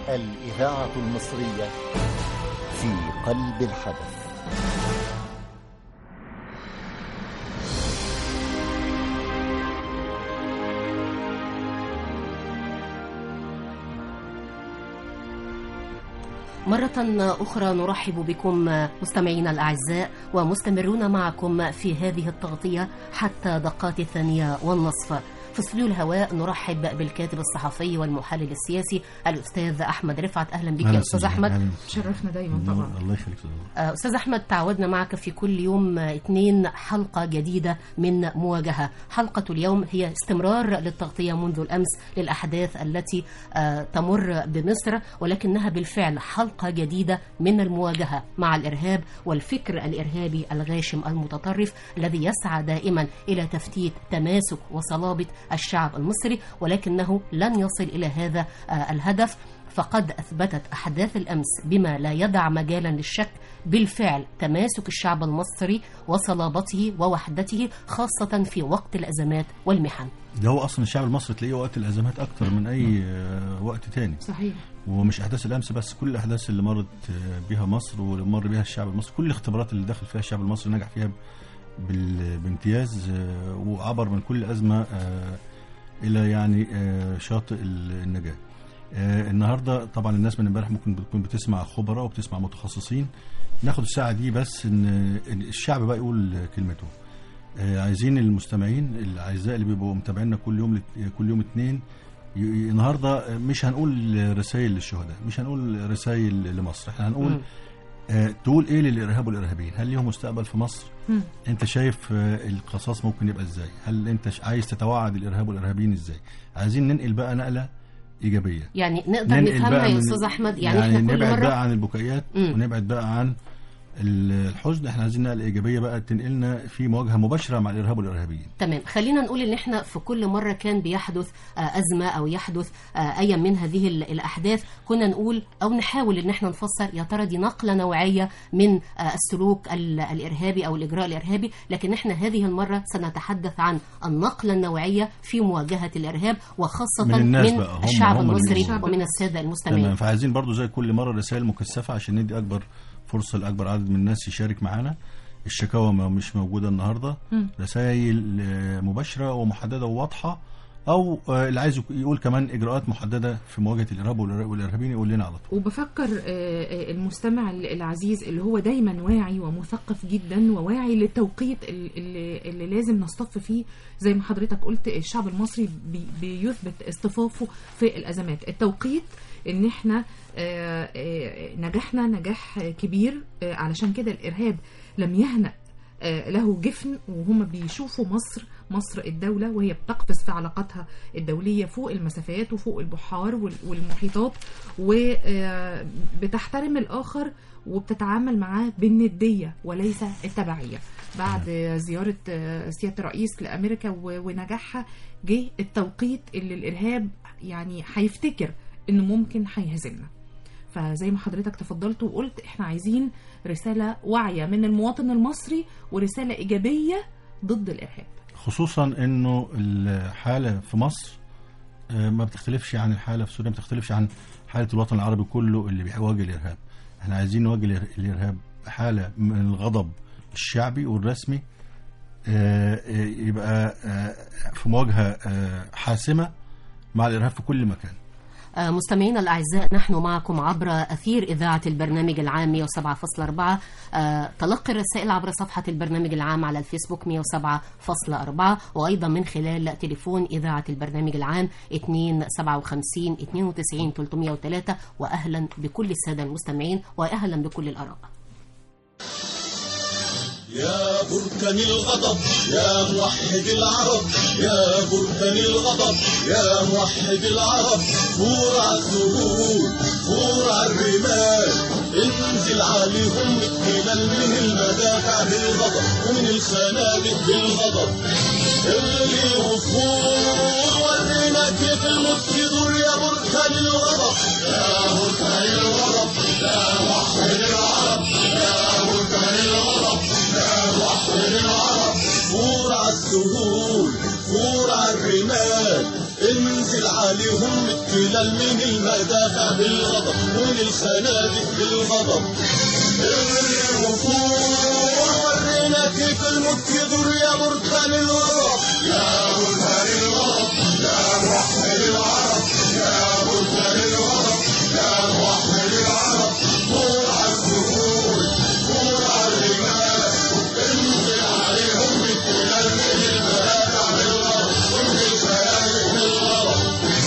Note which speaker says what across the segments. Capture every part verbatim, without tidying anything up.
Speaker 1: الإذاعة المصرية في قلب الحدث.
Speaker 2: مرة أخرى نرحب بكم مستمعينا الأعزاء، ومستمرون معكم في هذه التغطية حتى دقات الثانية والنصف. في استوديو الهواء نرحب بالكاتب الصحفي والمحلل السياسي الأستاذ أحمد رفعت. أهلا بك يا أستاذ أحمد.
Speaker 3: شرفنا دايما طبعا.
Speaker 4: الله يخليك.
Speaker 2: أستاذ أحمد، تعودنا معك في كل يوم اثنين حلقة جديدة من مواجهة. حلقة اليوم هي استمرار للتغطية منذ الأمس للأحداث التي تمر بمصر، ولكنها بالفعل حلقة جديدة من المواجهة مع الإرهاب والفكر الإرهابي الغاشم المتطرف الذي يسعى دائما إلى تفتيت تماسك وصلابة الشعب المصري، ولكنه لن يصل إلى هذا الهدف. فقد أثبتت أحداث الأمس بما لا يدع مجالا للشك بالفعل تماسك الشعب المصري وصلابته ووحدته، خاصة في وقت الأزمات والمحن.
Speaker 4: ده هو أصلا الشعب المصري تلاقيه وقت الأزمات أكتر من أي وقت تاني.
Speaker 3: صحيح.
Speaker 4: ومش أحداث الأمس بس، كل الأحداث اللي مرت بها مصر ومر بها الشعب المصري، كل الاختبارات اللي دخل فيها الشعب المصري نجح فيها بامتياز، وعبر من كل أزمة إلى يعني شاطئ النجاة. النهاردة طبعا الناس من امبارح ممكن بتكون بتسمع خبراء وبتسمع متخصصين. ناخد الساعة دي بس إن الشعب بقى يقول كلمته. عايزين المستمعين الأعزاء اللي بيبقوا متابعينا كل يوم كل يوم اثنين، النهاردة مش هنقول رسائل للشهداء، مش هنقول رسائل لمصر، احنا هنقول م. آه، تقول ايه للارهاب والارهابيين؟ هل ليهم مستقبل في مصر؟ م. انت شايف آه، القصاص ممكن يبقى ازاي؟ هل انت عايز تتوعد الارهاب والارهابيين ازاي؟ عايزين ننقل بقى نقله ايجابيه،
Speaker 2: يعني نقدر نفهمها يا استاذ احمد. يعني, يعني احنا كل
Speaker 4: نبعد
Speaker 2: مره
Speaker 4: بقى عن البكائيات م. ونبعد بقى عن الحزن. احنا عايزين نقله ايجابيه بقى تنقلنا في مواجهه مباشره مع الارهاب والارهابيين.
Speaker 2: تمام. خلينا نقول ان احنا في كل مره كان بيحدث ازمه او يحدث اي من هذه الاحداث كنا نقول او نحاول ان احنا نفسر يا ترى دي نقله نوعيه من السلوك الارهابي او الاجراء الارهابي، لكن احنا هذه المره سنتحدث عن النقله النوعيه في مواجهه الارهاب، وخاصه من, من الشعب المصري ومن الساده المستمعين.
Speaker 4: تمام. فعايزين برضو زي كل مره رسائل مكثفه عشان ندي اكبر فرصة لأكبر عدد من الناس يشارك معنا. الشكاوى مش موجودة النهاردة، رسائل مباشرة ومحددة وواضحة، أو اللي عايز يقول كمان إجراءات محددة في مواجهة الإرهاب والإرهابيين يقول لنا على طول.
Speaker 3: وبفكر المستمع العزيز اللي هو دايما واعي ومثقف جدا وواعي للتوقيت اللي, اللي لازم نصطف فيه، زي ما حضرتك قلت الشعب المصري بيثبت اصطفافه في الأزمات. التوقيت ان احنا نجحنا نجاح كبير، علشان كده الإرهاب لم يهنأ له جفن، وهم بيشوفوا مصر مصر الدولة وهي بتقفز في علاقاتها الدولية فوق المسافات وفوق البحار والمحيطات، وبتحترم الآخر وبتتعامل معاه بالندية وليس التبعية. بعد زيارة سيادة الرئيس لأمريكا ونجاحها، جه التوقيت اللي الإرهاب يعني هيفتكر إنه ممكن هيهزمنا. فزي ما حضرتك تفضلت وقلت احنا عايزين رسالة واعية من المواطن المصري ورسالة إيجابية ضد الإرهاب،
Speaker 4: خصوصا انه الحالة في مصر ما بتختلفش عن الحالة في سوريا، ما بتختلفش عن حالة الوطن العربي كله اللي بيواجه الإرهاب. احنا عايزين نواجه الإرهاب بحالة من الغضب الشعبي والرسمي، يبقى في مواجهة حاسمة مع الإرهاب في كل مكان.
Speaker 2: مستمعينا الأعزاء، نحن معكم عبر أثير إذاعة البرنامج العام مئة وسبعة فاصلة أربعة. تلقي الرسائل عبر صفحة البرنامج العام على الفيسبوك مئة وسبعة فاصلة أربعة، وأيضا من خلال تليفون إذاعة البرنامج العام اثنين سبعة وخمسين اثنين وتسعين ثلاثمئة وثلاثة. وأهلا بكل السادة المستمعين وأهلا بكل الآراء.
Speaker 5: يا بركان الغضب يا موحد العرب، يا بركان الغضب يا موحد العرب، فور على الثغور فور على الرمال، انزل عليهم التلال من المدافع بالغضب ومن الخنادق بالغضب، اللي وفور ورينا كيف الموت يدور. يا بركان الغضب يا بركان الغضب يا موحد العرب، يا بركان الغضب يا موحد العرب، فور على السهول فور على الرمال، انزل عليهم التلال الاحتلال من المدافع بالغضب ومن الخنادق بالغضب. ورينا كيف الموت يدور يا بركان الغضب، يا بركان الغضب يا موحد العرب، يا بركان الغضب يا موحد العرب. فور على السهول فور على الرجال انزل عليهم بالتلال من المدافع بالغضب ومن الخنادق بالغضب.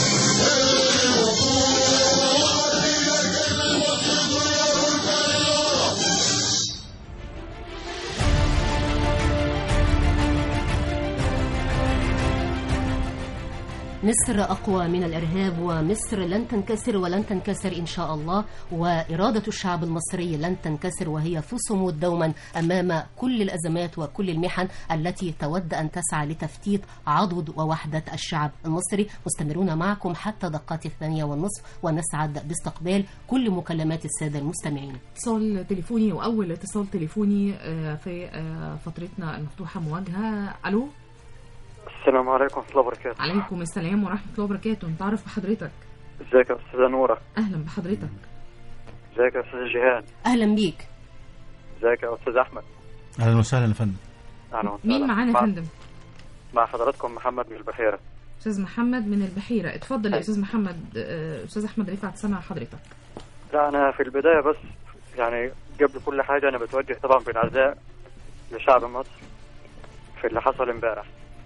Speaker 2: مصر أقوى من الإرهاب، ومصر لن تنكسر ولن تنكسر إن شاء الله، وإرادة الشعب المصري لن تنكسر، وهي في صمود دوما أمام كل الأزمات وكل المحن التي تود أن تسعى لتفتيت عضد ووحدة الشعب المصري. مستمرون معكم حتى دقات الثانية والنصف، ونسعد باستقبال كل مكالمات السادة المستمعين.
Speaker 3: اتصال تليفوني وأول اتصال تليفوني في فترتنا المفتوحة مواجهة. ألو،
Speaker 6: السلام عليكم ورحمة الله وبركاته.
Speaker 3: عليكم السلام ورحمة الله وبركاته. نتعرف بحضرتك.
Speaker 6: ازيك يا أستاذة نورة؟
Speaker 3: أهلا بحضرتك.
Speaker 6: ازيك يا أستاذ جيهان؟
Speaker 2: أهلا بيك.
Speaker 6: ازيك يا أستاذ أحمد؟
Speaker 4: أهلا وسهلا يا فندم.
Speaker 6: أهلا وسهلا.
Speaker 3: مين معانا يا فندم؟
Speaker 6: مع حضراتكم محمد من البحيرة.
Speaker 3: أستاذ محمد من البحيرة، اتفضل يا أستاذ محمد. أستاذ أحمد رفعت سمع حضرتك.
Speaker 6: لا أنا في البداية بس يعني قبل كل حاجة أنا بتوجه طبعا بالعزاء لشعب مصر في اللي حصل امبارح.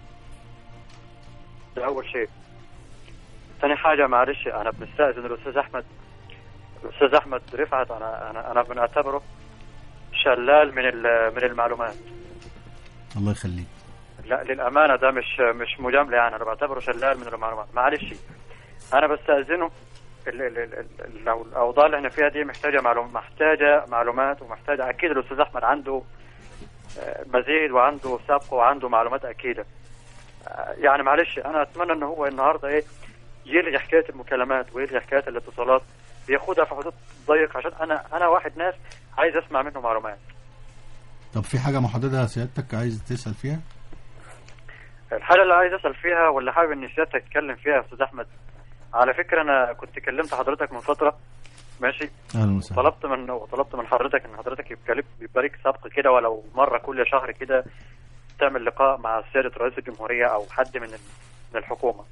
Speaker 6: ده أول شيء. ثاني حاجة معلش أنا بنستأذن الأستاذ أحمد الأستاذ أحمد رفعت أنا أنا أنا بنعتبره شلال من من المعلومات.
Speaker 4: الله يخليك.
Speaker 6: لا للأمانة ده مش مش مجاملة يعني، أنا بعتبره شلال من المعلومات. معلش أنا بستأذنه لو الأوضاع اللي احنا فيها دي محتاجة معلومات محتاجة معلومات ومحتاجة أكيد الأستاذ أحمد عنده مزيد وعنده سبق وعنده معلومات أكيدة. يعني معلش انا اتمنى ان هو النهارده ايه يلغي حكايه المكالمات ويلغي حكايه الاتصالات، بياخدها في حدود ضيق عشان انا انا واحد ناس عايز اسمع منه معلومات.
Speaker 4: طب في حاجه محدده سيادتك عايز تسال فيها؟
Speaker 6: الحاجه اللي عايز اسال فيها واللي حابب ان سيادتك تتكلم فيها يا استاذ احمد، على فكره انا كنت كلمت حضرتك من فتره ماشي،
Speaker 4: اهلا وسهلا.
Speaker 6: طلبت من طلبت من حضرتك ان حضرتك يبقى يبقى لك سبق كده ولو مره كل شهر كده تعمل لقاء مع سيادة رئيس الجمهورية أو حد من من الحكومة.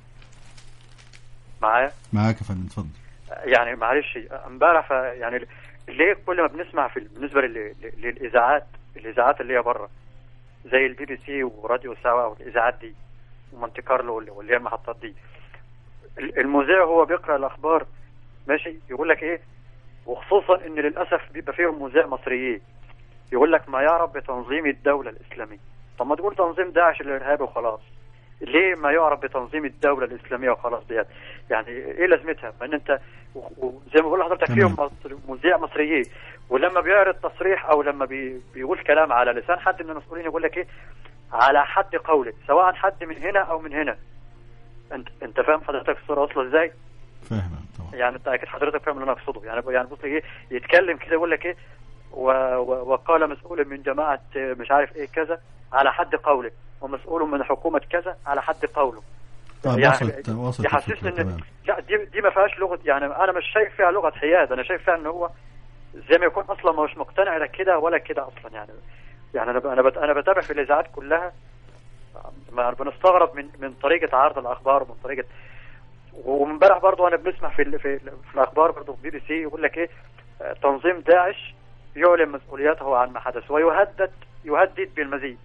Speaker 6: معايا؟
Speaker 4: معاك يا فندم اتفضل.
Speaker 6: يعني معلش امبارح يعني ليه كل ما بنسمع في بالنسبة للإذاعات الإذاعات اللي هي بره زي البي بي سي وراديو سوا والإذاعات دي ومونتي كارلو واللي هي المحطات دي، المذيع هو بيقرأ الأخبار ماشي يقول لك إيه، وخصوصا إن للأسف بيبقى فيهم مذيع مصريين يقول لك ما يعرف بتنظيم الدولة الإسلامية. طب ما تقول تنظيم داعش الإرهابي وخلاص، ليه ما يعرف بتنظيم الدولة الإسلامية وخلاص ديت؟ يعني إيه لازمتها؟ ما إن أنت وزي ما بقول لحضرتك فيهم مذيع مصريين، ولما بيعرض تصريح أو لما بي بيقول كلام على لسان حد من المسؤولين يقول لك إيه على حد قوله، سواء حد من هنا أو من هنا. أنت أنت فاهم حضرتك الصورة واصلة إزاي؟
Speaker 4: فاهم طبعا.
Speaker 6: يعني أنت أكيد حضرتك فاهم اللي أنا أقصده. يعني يعني بص إيه يتكلم كده يقول لك إيه و... و... وقال مسؤول من جماعة مش عارف ايه كذا على حد قوله، ومسؤول من حكومة كذا على حد قوله.
Speaker 4: طيب
Speaker 6: يعني
Speaker 4: وصلت وصلت
Speaker 6: يحسسني ان لا دي دي ما فيهاش لغة، يعني انا مش شايف فيها لغة حياد، انا شايف فيها ان هو زي ما يكون اصلا مش مقتنع لا كده ولا كده اصلا. يعني يعني انا انا بت... انا بتابع في الاذاعات كلها، ما بنستغرب من من طريقة عرض الاخبار ومن طريقة. وامبارح برضو انا بنسمع في في, في الاخبار برضو في بي بي سي يقول لك ايه تنظيم داعش يعلن مسؤوليته عن ما حدث ويهدد يهدد بالمزيد،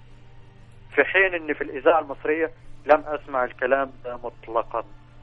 Speaker 6: في حين ان في الاذاعه المصريه لم اسمع الكلام ده مطلقا.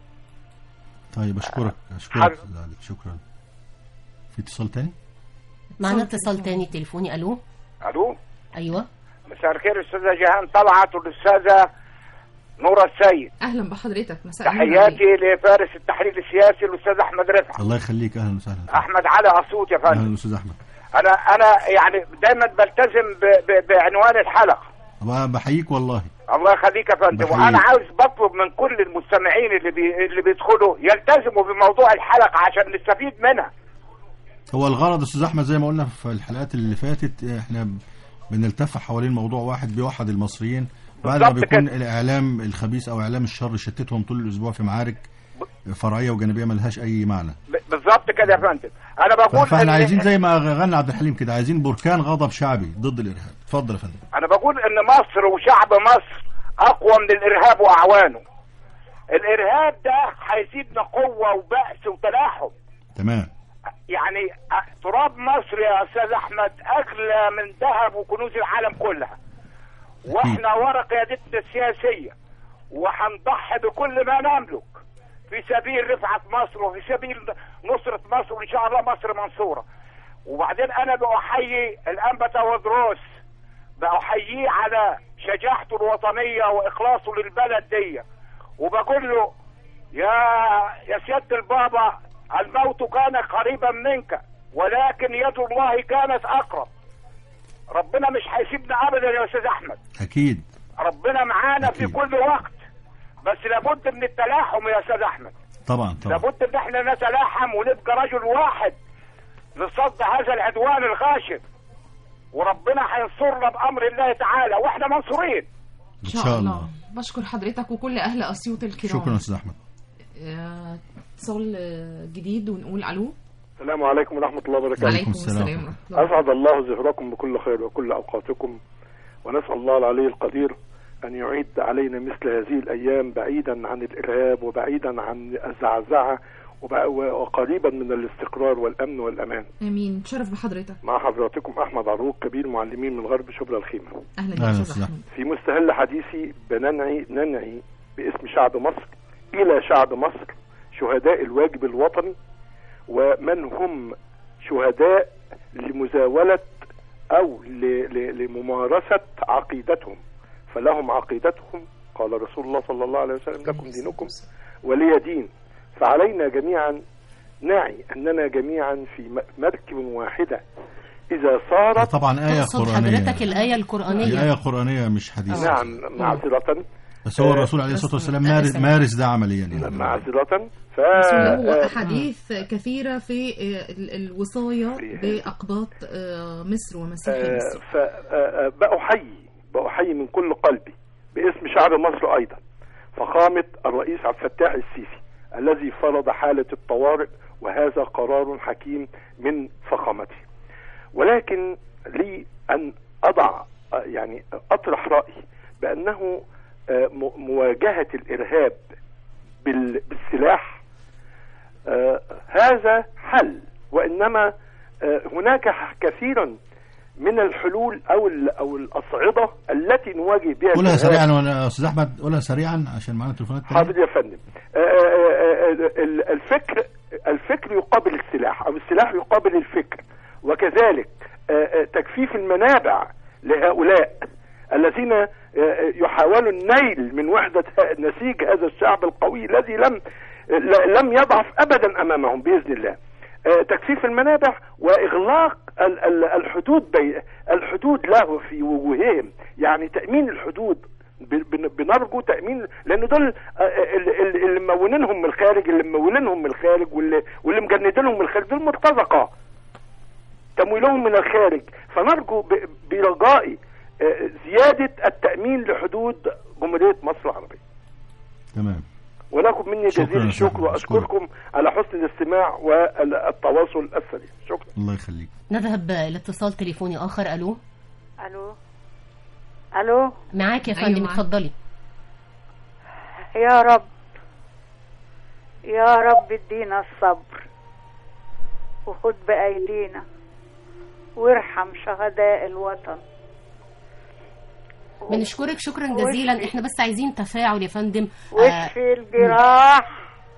Speaker 4: طيب اشكرك اشكرك شكرا. في اتصال تاني؟
Speaker 2: معنا اتصال تاني تليفوني. الو
Speaker 7: الو
Speaker 2: ايوه
Speaker 7: مساء الخير استاذه جيهان طلعت والاستاذه نورة السيد.
Speaker 3: اهلا بحضرتك. مساء
Speaker 7: تحياتي لفارس التحرير السياسي الاستاذ احمد رفعت.
Speaker 4: الله يخليك. اهلا وسهلا.
Speaker 7: احمد علي عصوت يا فندم.
Speaker 4: اهلا استاذ احمد.
Speaker 7: انا انا يعني دايما بلتزم ب ب بعنوان الحلقه.
Speaker 4: بحييك والله.
Speaker 7: الله يخليك يا فندم. وانا عاوز بطلب من كل المستمعين اللي بي اللي بيدخلوا يلتزموا بموضوع الحلقه عشان نستفيد منها.
Speaker 4: هو الغرض استاذ احمد زي ما قلنا في الحلقات اللي فاتت احنا بنلتف حوالين موضوع واحد بيوحد المصريين، بعد ما بيكون كده الاعلام الخبيث او اعلام الشر شتتهم طول الاسبوع في معارك فرعيه وجانبيه ملهاش اي معنى.
Speaker 7: ب- بالظبط كده يا فندم. انا بقول
Speaker 4: فاحنا
Speaker 7: إن-
Speaker 4: عايزين زي ما غنى عبد الحليم كده، عايزين بركان غضب شعبي ضد الارهاب. اتفضل يا فندم.
Speaker 7: انا بقول ان مصر وشعب مصر اقوى من الارهاب واعوانه. الارهاب ده هيزيدنا قوه وبأس وتلاحم.
Speaker 4: تمام.
Speaker 7: يعني تراب مصر يا استاذ احمد اغلى من ذهب وكنوز العالم كلها، واحنا ورا قيادتنا السياسيه، وهنضحي بكل ما نملك في سبيل رفعه مصر وفي سبيل نصره مصر، وان شاء الله مصر منصوره. وبعدين انا بأحيي الانبا تودروس، بأحييه على شجاعته الوطنيه واخلاصه للبلد دي، وبقول له يا يا سياده البابا، الموت كان قريبا منك ولكن يد الله كانت اقرب. ربنا مش هيسيبنا ابدا يا استاذ احمد.
Speaker 4: اكيد.
Speaker 7: ربنا معانا في كل وقت، بس لابد من التلاحم يا استاذ احمد.
Speaker 4: طبعا طبعا.
Speaker 7: لابد ان احنا نتلاحم ونبقى رجل واحد لصد هذا العدوان الغاشم، وربنا هينصرنا بامر الله تعالى، واحنا منصورين
Speaker 3: ان شاء الله. بشكر حضرتك وكل اهل اسيوط الكرام.
Speaker 4: شكرا استاذ احمد.
Speaker 3: اتصال جديد ونقول الو.
Speaker 8: السلام عليكم ورحمه الله وبركاته.
Speaker 3: وعليكم السلام ورحمه الله.
Speaker 8: اسعد الله ظهركم بكل خير وكل اوقاتكم، ونسال الله العلي القدير ان يعيد علينا مثل هذه الايام بعيدا عن الارهاب وبعيدا عن الزعزعه وقريبا من الاستقرار والامن والامان.
Speaker 3: امين. تشرف بحضرتك.
Speaker 8: مع حضراتكم احمد عروق، كبير معلمين من غرب شبرا الخيمه.
Speaker 3: اهلا يا استاذ احمد.
Speaker 8: في مستهل حديثي بننعي ننعي باسم شعب مصر الى شعب مصر شهداء الواجب الوطني، ومن هم شهداء لمزاولة أو لممارسة عقيدتهم، فلهم عقيدتهم. قال رسول الله صلى الله عليه وسلم لكم دينكم ولي دين. فعلينا جميعا نعي أننا جميعا في مركب واحدة إذا صارت.
Speaker 4: طبعا آية قرآنية.
Speaker 2: حضرتك الآية القرآنية.
Speaker 4: دي آية قرآنية مش حديث.
Speaker 8: نعم معذرة.
Speaker 4: بس هو الرسول عليه الصلاة والسلام مارس, مارس ده عمليا يعني.
Speaker 8: معذرة. ف
Speaker 3: له أحاديث كثيرة في الوصاية بأقباط مصر ومسيحي مصر.
Speaker 8: فبأحيي بأحيي من كل قلبي باسم شعب مصر أيضا فخامة الرئيس عبد الفتاح السيسي الذي فرض حالة الطوارئ، وهذا قرار حكيم من فخامته. ولكن لي أن أضع يعني أطرح رأيي بأنه مواجهة الإرهاب بالسلاح هذا حل، وإنما هناك كثيرا من الحلول أو او الأصعدة التي نواجه بها.
Speaker 4: قولها سريعا ولا أستاذ أحمد، قولها سريعا عشان معنا تليفونات تانية.
Speaker 8: حاضر يا فندم. الفكر الفكر يقابل السلاح، أو السلاح يقابل الفكر، وكذلك تجفيف المنابع لهؤلاء الذين يحاولوا النيل من وحدة نسيج هذا الشعب القوي الذي لم لم يضعف أبدا أمامهم بإذن الله. تكثيف المنابع وإغلاق الحدود بي الحدود له في وجوههم، يعني تأمين الحدود. بنرجو تأمين، لأن دول اللي ممولينهم من الخارج، اللي ممولينهم من الخارج واللي واللي مجندينهم من الخارج، دول مرتزقة تمويلهم من الخارج. فنرجو برجائي زيادة التأمين لحدود جمهورية مصر العربية.
Speaker 4: تمام.
Speaker 8: ولكم مني جزيل الشكر، وأشكركم على حسن الاستماع والتواصل السريع. شكرا.
Speaker 4: الله يخليك.
Speaker 2: نذهب لاتصال تليفوني آخر. ألو.
Speaker 9: ألو. ألو.
Speaker 2: معاك يا فندم. أيوة اتفضلي.
Speaker 9: يا رب يا رب ادينا الصبر وخد بأيدينا وارحم شهداء الوطن.
Speaker 2: بنشكرك شكرا جزيلا. احنا بس عايزين تفاعل يا فندم.
Speaker 9: واشفي الجراح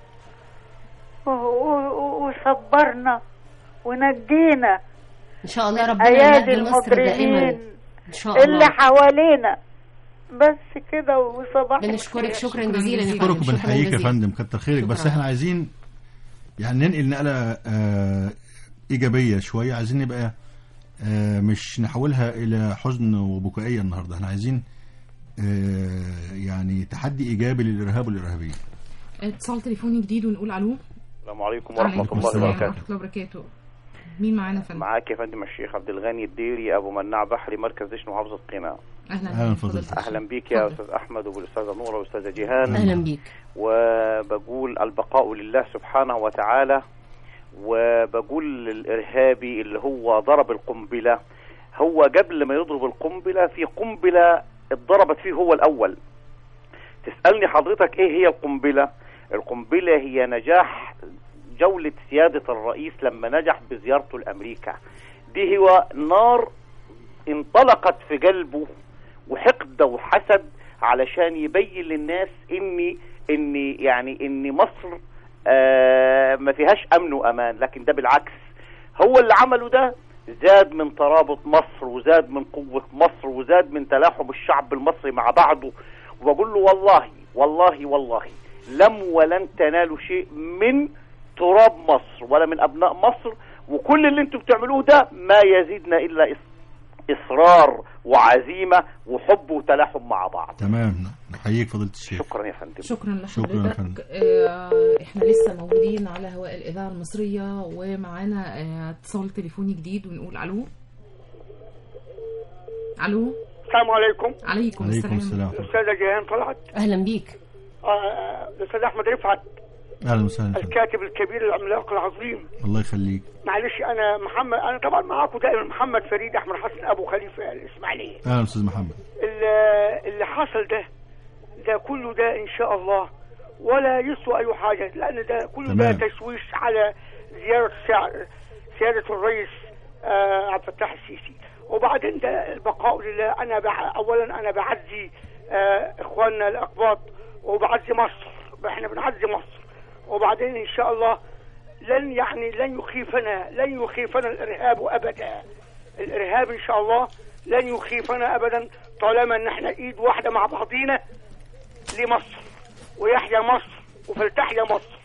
Speaker 9: وصبرنا ونجينا
Speaker 2: ان شاء الله. ربنا
Speaker 9: ينجي مصر دائما
Speaker 2: ان شاء الله
Speaker 9: اللي حوالينا. بس كده وصباح.
Speaker 2: بنشكرك شكرا جزيلا.
Speaker 4: نشكرك وبنحييك يا فندم، كتر خيرك. بس احنا عايزين يعني ننقل نقله آه ايجابيه شويه، عايزين نبقى آه مش نحولها الى حزن وبكائيه النهارده. احنا عايزين آه يعني تحدي ايجابي للارهاب والارهابيين.
Speaker 3: اتصال تليفوني جديد ونقول الو.
Speaker 10: السلام عليكم ورحمه الله وبركاته.
Speaker 3: ورحمه الله وبركاته. مين معانا يا فندم؟
Speaker 10: معاك يا فندم الشيخ عبد الغني الديري ابو مناع بحري، مركز دشن محافظه قنا.
Speaker 3: اهلا
Speaker 4: اهلا فضل
Speaker 10: اهلا بيك يا استاذ احمد وبالاستاذه نوره والاستاذه جيهان.
Speaker 2: اهلا بيك.
Speaker 10: وبقول البقاء لله سبحانه وتعالى، وبقول للارهابي اللي هو ضرب القنبله، هو قبل ما يضرب القنبله في قنبله اتضربت فيه هو الاول. تسالني حضرتك ايه هي القنبله؟ القنبله هي نجاح جولة سيادة الرئيس لما نجح بزيارته لأمريكا. دي هو نار انطلقت في قلبه وحقد وحسد علشان يبين للناس اني اني يعني ان مصر آه ما فيهاش امن وامان، لكن ده بالعكس. هو اللي عمله ده زاد من ترابط مصر، وزاد من قوة مصر، وزاد من تلاحم الشعب المصري مع بعضه. وبقول له والله والله والله لم ولن تنالوا شيء من تراب مصر ولا من أبناء مصر، وكل اللي انتم بتعملوه ده ما يزيدنا إلا إصرار وعزيمة وحب وتلاحم مع بعض.
Speaker 4: تمام، نحييك فضيلة الشيخ.
Speaker 10: شكرا يا فندم.
Speaker 3: شكرا
Speaker 4: شكرا
Speaker 3: لحضرتك. آه احنا لسه موجودين على هواء الإذاعة المصرية، ومعانا آه اتصال تليفوني جديد، ونقول ألو. ألو،
Speaker 11: السلام عليكم.
Speaker 3: عليكم السلام.
Speaker 4: السلام.
Speaker 11: الأستاذة جيهان طلعت.
Speaker 2: اهلا بيك.
Speaker 11: الأستاذ أحمد رفعت.
Speaker 4: اهلا وسهلا.
Speaker 11: الكاتب الكبير العملاق العظيم.
Speaker 4: الله يخليك.
Speaker 11: معلش انا محمد، انا طبعا معاكم دائما محمد فريد احمد حسن ابو خليفه الاسماعيليه.
Speaker 4: اهلا استاذ محمد.
Speaker 11: اللي حصل ده ده كله ده ان شاء الله ولا يسوى اي حاجه، لان ده كله ده تشويش على زياره سياده الرئيس آه عبد الفتاح السيسي. وبعدين ده البقاء لله. انا بع... اولا انا بعزي آه اخواننا الاقباط، وبعزي مصر، احنا بنعزي مصر. وبعدين ان شاء الله لن يعني لن يخيفنا لن يخيفنا الارهاب ابدا. الارهاب ان شاء الله لن يخيفنا ابدا طالما ان احنا ايد واحده مع بعضينا لمصر، ويحيى مصر وفلتحيا مصر.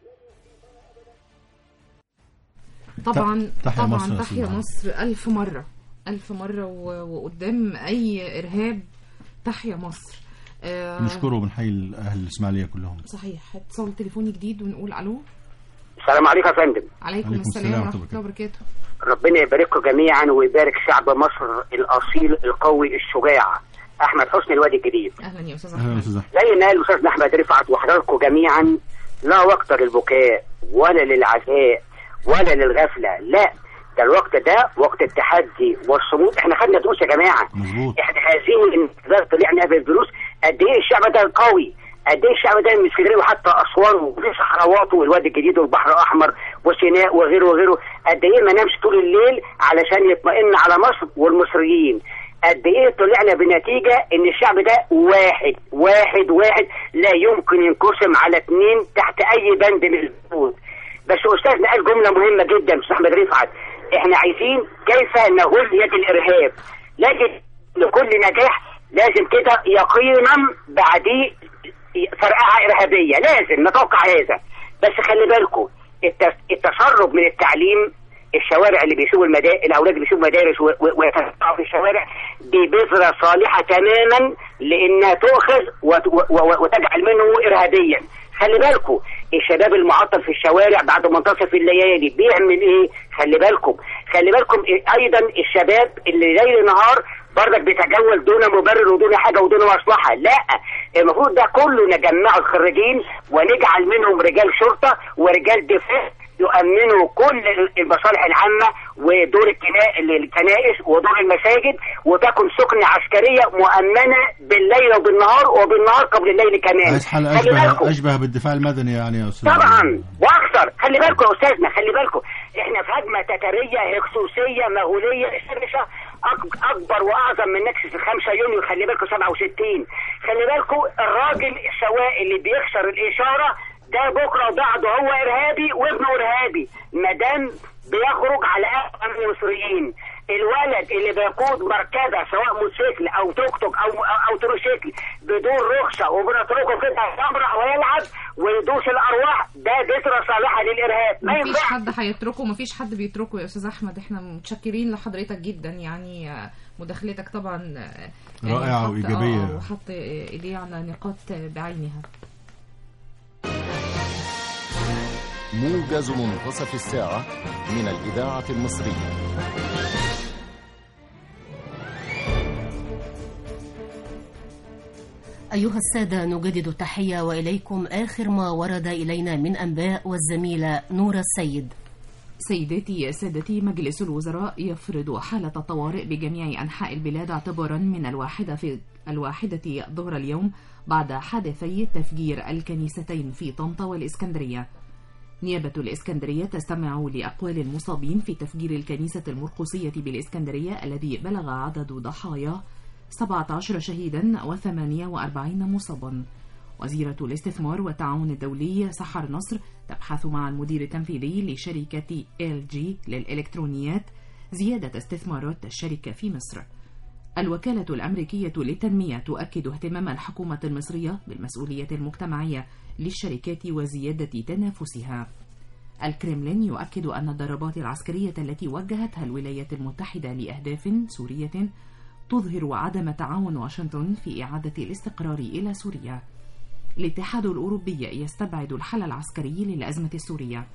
Speaker 3: طبعا
Speaker 4: تحيا
Speaker 3: طبعا
Speaker 4: مصر
Speaker 3: تحيا مصر ألف مرة ألف مرة، وقدام أي إرهاب تحيا مصر.
Speaker 4: آه نشكره وبنحيي أهل الإسماعيلية كلهم.
Speaker 3: صحيح. اتصال تليفوني جديد، ونقول ألو.
Speaker 12: السلام عليكم يا فندم.
Speaker 3: عليكم السلام ورحمة الله وبركاته.
Speaker 12: ربنا يبارككم جميعا ويبارك شعب مصر الأصيل القوي الشجاع. أحمد حسني الوادي الجديد.
Speaker 3: أهلا يا أستاذ أحمد.
Speaker 12: زي ما قال الأستاذ أحمد رفعت وحضراتكم جميعا، لا وقت للبكاء ولا للعزاء ولا للغفلة، لا، ده الوقت ده وقت التحدي والصمود. احنا خدنا دروس يا جماعة.
Speaker 4: مظبوط.
Speaker 12: احنا هذه الانتظار طلعنا بالدروس قد ايه الشعب ده قوي، قد ايه الشعب ده من اسكندريه وحتى اسوان وفي صحراواته والوادي الجديد والبحر الاحمر وسيناء وغيره وغيره، قد ايه ما نامش طول الليل علشان يطمئن على مصر والمصريين. قد ايه طلعنا بنتيجه ان الشعب ده واحد واحد واحد لا يمكن ينقسم على اثنين تحت اي بند من البنود. بس استاذنا قال جمله مهمه جدا استاذ احمد رفعت، احنا عايزين كيف نهل يد الارهاب، لكن لكل نجاح لازم كده يقينا بعديه فرقعه ارهابيه، لازم نتوقع هذا. بس خلي بالكم التسرب من التعليم، الشوارع اللي بيشوفوا المدارس، الاولاد اللي بيشوفوا مدارس ويتفقعوا في الشوارع، دي بذره صالحه تماما لانها تؤخذ وتجعل منه ارهابيا. خلي بالكم الشباب المعطل في الشوارع بعد منتصف الليالي بيعمل ايه؟ خلي بالكم خلي بالكم ايضا الشباب اللي ليل نهار برضك بيتجول دون مبرر ودون حاجه ودون مصلحه. لا، المفروض ده كله نجمع الخريجين ونجعل منهم رجال شرطه ورجال دفاع يؤمنوا كل المصالح العامه ودور الكنائس ودور المساجد، وتكن سكنه عسكريه مؤمنه بالليل وبالنهار وبالنهار قبل الليل كمان.
Speaker 4: عايز حل اشبه اشبه بالدفاع المدني يعني يا استاذ.
Speaker 12: طبعا واكثر. خلي بالكم يا استاذنا، خلي بالكم احنا في هجمه تتريه هكسوسيه مغوليه اكبر واعظم من نكسه الخمسة يونيو. خلي بالكم سبعة وستين. خلي بالكم الراجل السواق اللي بيكسر الاشاره ده بكره وبعده هو ارهابي وابنه ارهابي، ما دام بيخرج على اهل المصريين. الولد اللي بيقود مركبه سواء موتوسيكل او توك توك او او تروسيكل بدون رخصه وبنتركه كده يمرح ويلعب ويدوس الارواح، ده بذره صالحه للارهاب. ما
Speaker 3: مفيش حد هيتركه، مفيش حد بيتركه يا استاذ احمد. احنا متشكرين لحضرتك جدا، يعني مداخلتك طبعا
Speaker 4: رائعه وايجابيه
Speaker 3: وحط ايديه على نقاط بعينها.
Speaker 1: موجز منتصف الساعة من الإذاعة المصرية.
Speaker 2: أيها السادة، نجدد التحية وإليكم آخر ما ورد إلينا من أنباء، والزميلة نورة السيد.
Speaker 3: سيداتي سادتي، مجلس الوزراء يفرض حالة طوارئ بجميع أنحاء البلاد اعتبارا من الواحدة في الواحدة ظهر اليوم بعد حادثي تفجير الكنيستين في طنطا والإسكندرية. نيابة الإسكندرية تستمع لأقوال المصابين في تفجير الكنيسة المرقسية بالإسكندرية الذي بلغ عدد ضحاياه سبعة عشر شهيدا وثمانية وأربعين مصابا. وزيرة الاستثمار والتعاون الدولي سحر نصر تبحث مع المدير التنفيذي لشركة إل جي للإلكترونيات زيادة استثمارات الشركة في مصر. الوكالة الأمريكية للتنمية تؤكد اهتمام الحكومة المصرية بالمسؤولية المجتمعية للشركات وزيادة تنافسها. الكرملين يؤكد أن الضربات العسكرية التي وجهتها الولايات المتحدة لأهداف سورية تظهر عدم تعاون واشنطن في إعادة الاستقرار إلى سوريا. الاتحاد الأوروبي يستبعد الحل العسكري للأزمة السورية.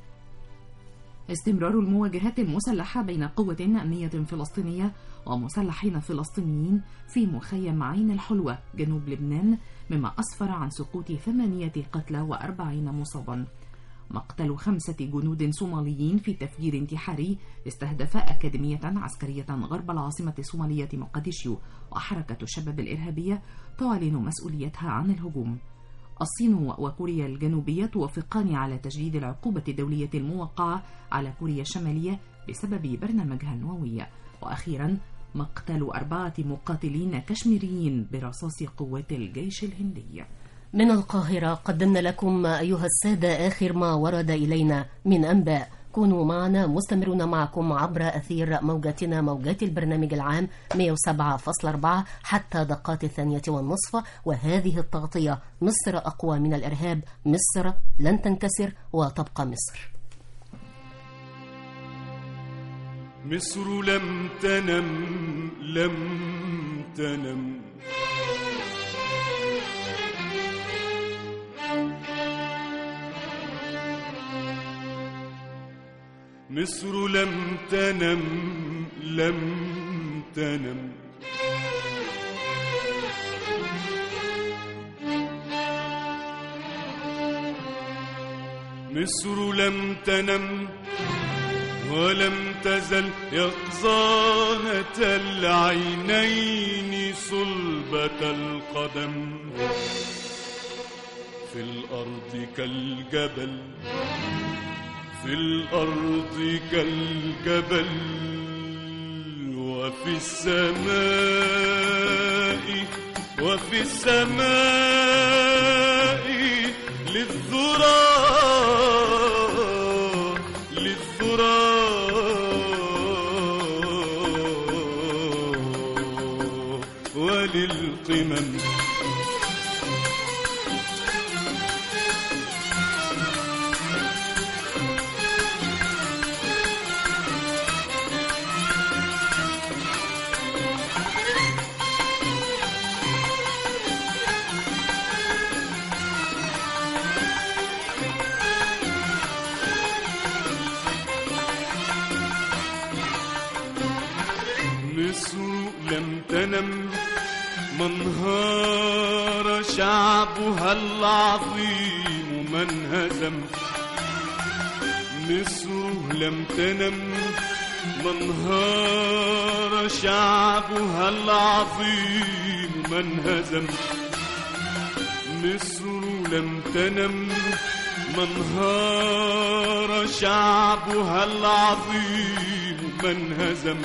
Speaker 3: استمرار المواجهات المسلحة بين قوة أمنية فلسطينية ومسلحين فلسطينيين في مخيم عين الحلوة جنوب لبنان، مما أسفر عن سقوط ثمانية قتلى وأربعين مصابا. مقتل خمسة جنود صوماليين في تفجير انتحاري استهدف أكاديمية عسكرية غرب العاصمة الصومالية مقديشو، وحركة الشباب الإرهابية تعلن مسؤوليتها عن الهجوم. الصين وكوريا الجنوبية توافقان على تجديد العقوبة الدولية الموقعة على كوريا الشمالية بسبب برنامجها النووي. وأخيرا مقتل أربعة مقاتلين كشميريين برصاص قوات الجيش الهندي.
Speaker 2: من القاهرة قدمنا لكم أيها السادة آخر ما ورد إلينا من أنباء. كونوا معنا، مستمرون معكم عبر أثير موجاتنا، موجات البرنامج العام مئة وسبعة فاصلة أربعة حتى دقات الثانية والنصف. وهذه التغطية: مصر أقوى من الإرهاب، مصر لن تنكسر وتبقى مصر.
Speaker 13: مصر لم تنم لم تنم مصر لم تنم لم تنم مصر لم تنم ولم تزل يقظانة العينين صلبة القدم في الأرض كالجبل في الأرض كالجبل وفي السماء وفي السماء للذرى للذرى وللقمم لم تنم منهار شعبها العظيم من هزم مصر لم تنم منهار شعبها العظيم من هزم مصر لم تنم منهار شعبها العظيم من هزم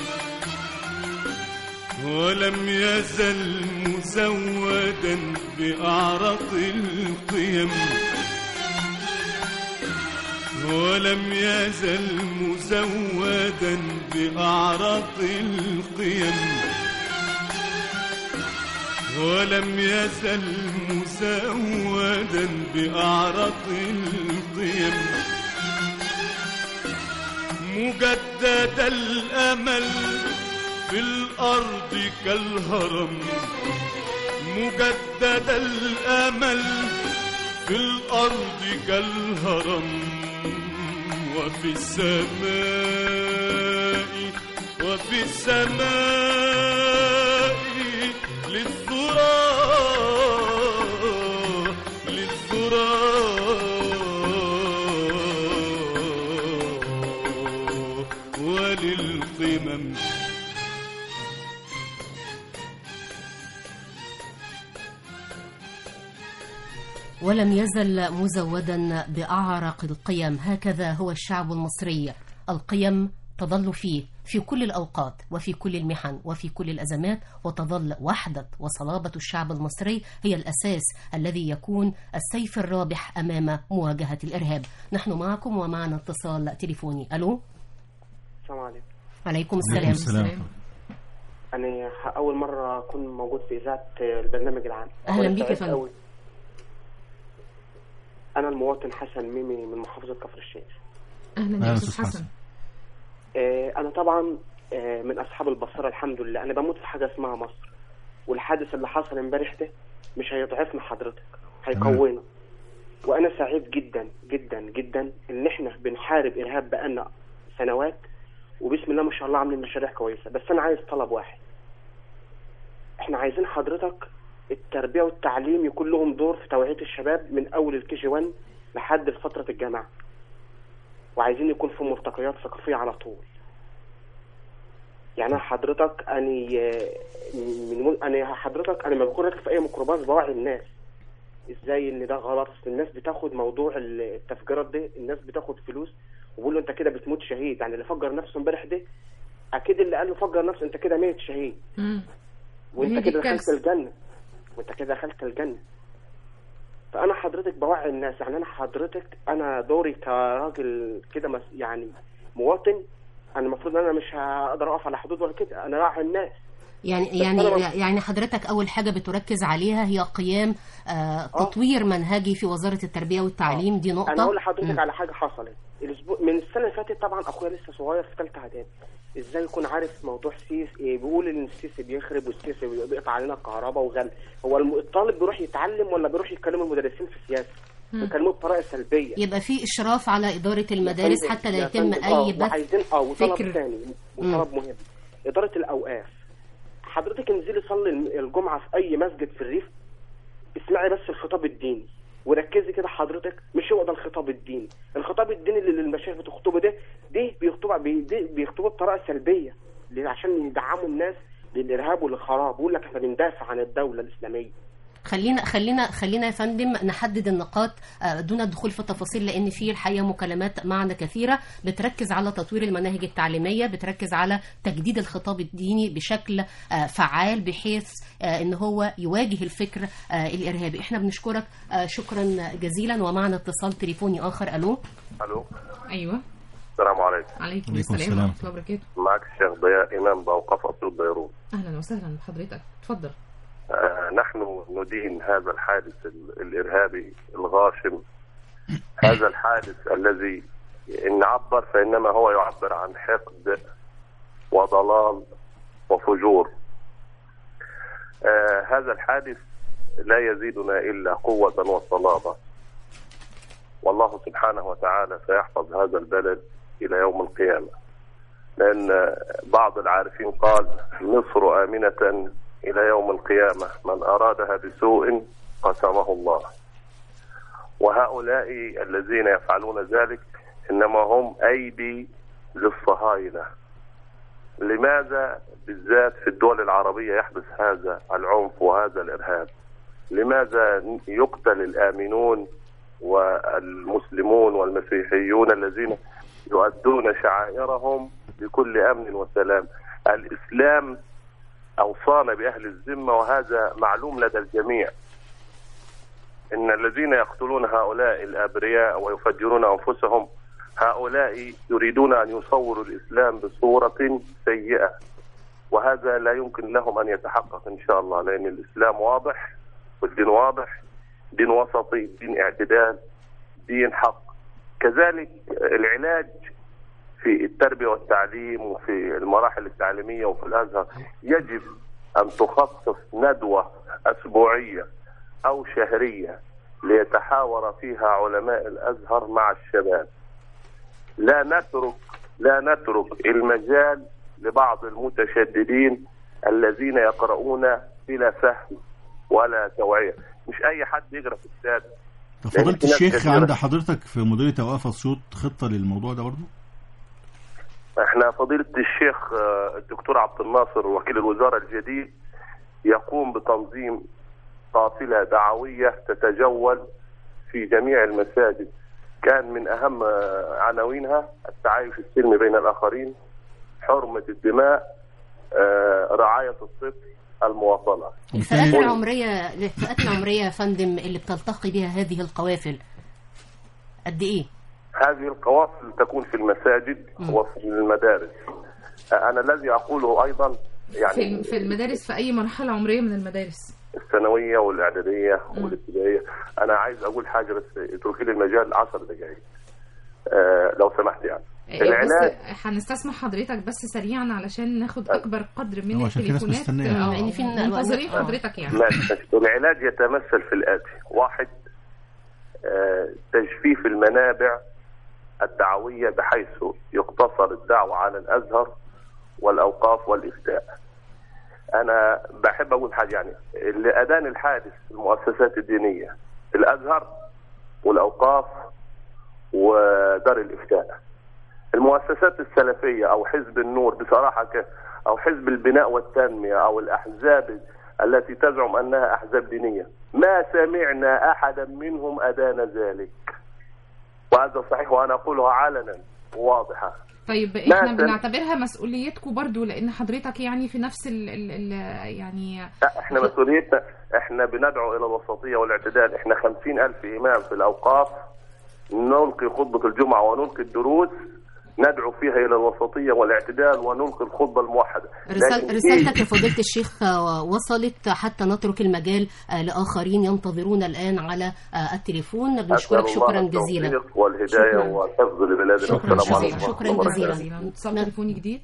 Speaker 13: ولم يزل مزودا بأعراض القيم ولم يزل مزودا بأعراض القيم ولم يزل مزودا بأعراض القيم مجدد الأمل في الأرض كالهرم مجدد الأمل في الأرض كالهرم وفي السماء وفي السماء للذرى للذرى وللقمم.
Speaker 2: ولم يزل مزودا بأعرق القيم، هكذا هو الشعب المصري. القيم تظل فيه في كل الأوقات وفي كل المحن وفي كل الأزمات، وتظل وحدة وصلابة الشعب المصري هي الأساس الذي يكون السيف الرابح أمام مواجهة الإرهاب. نحن معكم ومعنا اتصال تليفوني. ألو.
Speaker 14: السلام عليكم.
Speaker 2: عليكم السلام.
Speaker 4: السلام.
Speaker 14: أنا أول مرة أكون موجود في إذاعة البرنامج العام.
Speaker 2: أهلا بك يا فندم.
Speaker 14: أنا المواطن حسن ميمي من محافظة كفر الشيخ.
Speaker 3: أهلا يا أستاذ حسن.
Speaker 14: آه أنا طبعا آه من أصحاب البصرة الحمد لله. أنا بموت في حاجة اسمها مصر، والحادث اللي حصل امبارح ده مش هيضعفنا حضرتك، هيقوينا. وأنا سعيد جدا جدا جدا إن إحنا بنحارب إرهاب بقالنا سنوات، وبسم الله ما شاء الله عاملين مشاريع كويسة. بس أنا عايز طلب واحد، إحنا عايزين حضرتك التربية والتعليم يكون لهم دور في توعية الشباب من أول الكي جي واحد لحد فترة الجامعة، وعايزين يكون في مرتقيات ثقافية على طول. يعني حضرتك أنا من أنا حضرتك أنا ما بكون راكب في أي ميكروباص بوعي الناس إزاي إن ده غلط. الناس بتاخد موضوع التفجيرات ده، الناس بتاخد فلوس وبقول له أنت كده بتموت شهيد. يعني اللي فجر نفسه امبارح ده أكيد اللي قال له فجر نفسه أنت كده ميت شهيد، وأنت كده دخلت الجنة، وانت كده دخلت الجنة. فانا حضرتك بوعي الناس. يعني انا حضرتك انا دوري كراجل كده يعني مواطن، انا المفروض ان انا مش هقدر اقف على حدود ولا كده، انا راعي الناس.
Speaker 2: يعني يعني يعني حضرتك اول حاجه بتركز عليها هي قيام آه تطوير منهجي في وزاره التربيه والتعليم. آه. دي نقطه.
Speaker 14: انا اقول لحضرتك م. على حاجه حصلت الاسبوع من السنه اللي فاتت. طبعا اخويا لسه صغير في ثالثه اعدادي، ازاي يكون عارف موضوع سيس إيه؟ بيقول ان السيسي بيخرب والسيسي بيقطع علينا الكهرباء وغل. هو الطالب بيروح يتعلم ولا بيروح يكلم المدرسين في السياسه؟ بيكلموه بطريقه سلبيه.
Speaker 2: يبقى في اشراف على اداره المدارس حتى لا يتم اي بث.
Speaker 14: وعايزين اه وطلب ثاني وطلب مهم، اداره الاوقاف. حضرتك انزلي صلي الجمعه في اي مسجد في الريف، اسمعي بس الخطاب الديني وركزي كده حضرتك. مش هو ده الخطاب الديني. الخطاب الديني اللي المشايخ بتخطبه ده دي بيخطبوا بيخطبوا بطريقه سلبيه عشان يدعموا الناس للارهاب والخراب. بيقول لك احنا بندافع عن الدوله الاسلاميه.
Speaker 2: خلينا خلينا خلينا يا فندم نحدد النقاط دون الدخول في التفاصيل، لان في الحقيقه مكالمات معنا كثيره بتركز على تطوير المناهج التعليميه، بتركز على تجديد الخطاب الديني بشكل فعال بحيث ان هو يواجه الفكر الارهابي. احنا بنشكرك شكرا جزيلا، ومعنا اتصال تليفوني اخر. الو.
Speaker 15: الو.
Speaker 3: ايوه.
Speaker 15: السلام عليكم.
Speaker 3: عليكم السلام ورحمه الله وبركاته.
Speaker 15: معك الشيخ ضياء امام بوقف اسيوط بيروت.
Speaker 3: اهلا وسهلا بحضرتك، اتفضل.
Speaker 15: آه نحن ندين هذا الحادث الإرهابي الغاشم، هذا الحادث الذي إن عبر فإنما هو يعبر عن حقد وضلال وفجور. آه هذا الحادث لا يزيدنا إلا قوة وصلابة، والله سبحانه وتعالى سيحفظ هذا البلد إلى يوم القيامة، لأن بعض العارفين قال مصر آمنة إلى يوم القيامة، من أرادها بسوء قسمه الله. وهؤلاء الذين يفعلون ذلك إنما هم أيدي للصهاينة. لماذا بالذات في الدول العربية يحدث هذا العنف وهذا الإرهاب؟ لماذا يقتل الآمنون والمسلمون والمسيحيون الذين يؤدون شعائرهم بكل أمن وسلام؟ الإسلام أوصانا بأهل الذمة، وهذا معلوم لدى الجميع. إن الذين يقتلون هؤلاء الأبرياء ويفجرون أنفسهم هؤلاء يريدون أن يصوروا الإسلام بصورة سيئة، وهذا لا يمكن لهم أن يتحقق إن شاء الله، لأن الإسلام واضح والدين واضح، دين وسطي، دين اعتدال، دين حق. كذلك العلاج في التربية والتعليم وفي المراحل التعليمية وفي الأزهر يجب أن تخصص ندوة أسبوعية أو شهرية ليتحاور فيها علماء الأزهر مع الشباب، لا نترك لا نترك المجال لبعض المتشددين الذين يقرؤون بلا فهم ولا توعية. مش أي حد يقرأ في السادة.
Speaker 4: فضيلة الشيخ، عند حضرتك في مديرية أوقاف أسيوط خطة للموضوع ده برضه؟
Speaker 15: احنا فضيلة الشيخ الدكتور عبد الناصر وكيل الوزارة الجديد يقوم بتنظيم قافلة دعوية تتجول في جميع المساجد، كان من أهم عناوينها التعايش السلمي بين الآخرين، حرمة الدماء، رعاية الطفل، المواصلة.
Speaker 2: الفئات العمرية الفئات العمرية يا فندم اللي بتلتقي بها هذه القوافل قد إيه؟
Speaker 15: هذه القوافل تكون في المساجد م. وفي المدارس. أنا الذي أقوله أيضا يعني
Speaker 3: في المدارس في أي مرحلة عمرية من المدارس؟
Speaker 15: الثانوية والإعدادية والابتدائية. أنا عايز أقول حاجة بس اتركي لي المجال عشر دقائق آه لو سمحت. يعني
Speaker 3: العلاج هنستسمح حضرتك بس سريعا علشان ناخد أكبر قدر من التليفونات يعني في منتظرين حضرتك. يعني
Speaker 15: العلاج يتمثل في الآتي: واحد، آه تجفيف المنابع الدعوية بحيث يقتصر الدعوة على الأزهر والأوقاف والإفتاء. أنا بحب أقول حاجة، يعني اللي أدان الحادث المؤسسات الدينية الأزهر والأوقاف ودار الإفتاء. المؤسسات السلفية أو حزب النور بصراحة ك أو حزب البناء والتنمية أو الأحزاب التي تزعم أنها أحزاب دينية ما سمعنا أحدا منهم أدان ذلك، وهذا صحيح وأنا أقولها علنا واضحة.
Speaker 3: طيب احنا بنعتبرها مسؤوليتكم برضو لان حضرتك يعني في نفس ال ال ال يعني
Speaker 15: لا احنا مسؤوليتنا احنا بندعو الى الوسطية والاعتدال. احنا خمسين الف امام في الاوقاف نلقي خطبة الجمعة ونلقي الدروس ندعو فيها الى الوسطية والاعتدال ونلقي الخطبة الموحدة.
Speaker 2: رسال رسالتك يا فضيلة الشيخ وصلت حتى نترك المجال لآخرين ينتظرون الآن على التليفون. بنشكرك شكرا جزيلا
Speaker 15: والهداية والحفظ لبلادنا.
Speaker 2: شكرا جزيلا. شكرا جزيلا.
Speaker 3: اتصال تليفوني جديد.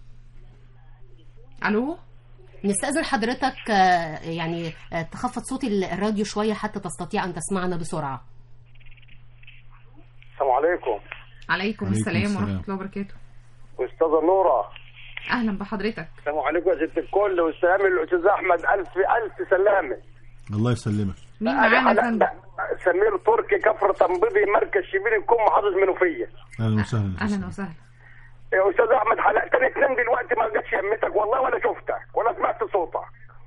Speaker 3: الو،
Speaker 2: نستأذن حضرتك يعني تخفض صوت الراديو شوية حتى تستطيع أن تسمعنا بسرعة.
Speaker 16: السلام عليكم.
Speaker 3: عليكم السلام ورحمة الله وبركاته.
Speaker 16: أستاذة نورة،
Speaker 3: أهلا بحضرتك.
Speaker 16: السلام عليكم يا ست الكل، والسلام للأستاذ أحمد. ألف ألف سلامة.
Speaker 4: الله يسلمك.
Speaker 3: مين معانا يا فندم؟
Speaker 16: سمير تركي، كفر تنبيضي، مركز شبين الكم، محافظ منوفية.
Speaker 4: أهلا وسهلا.
Speaker 3: أهلا وسهلا.
Speaker 16: يا أستاذ أحمد، حلقتني اتنين دلوقتي ما لقيتش يمتك والله ولا شفتك ولا سمعت صوتك.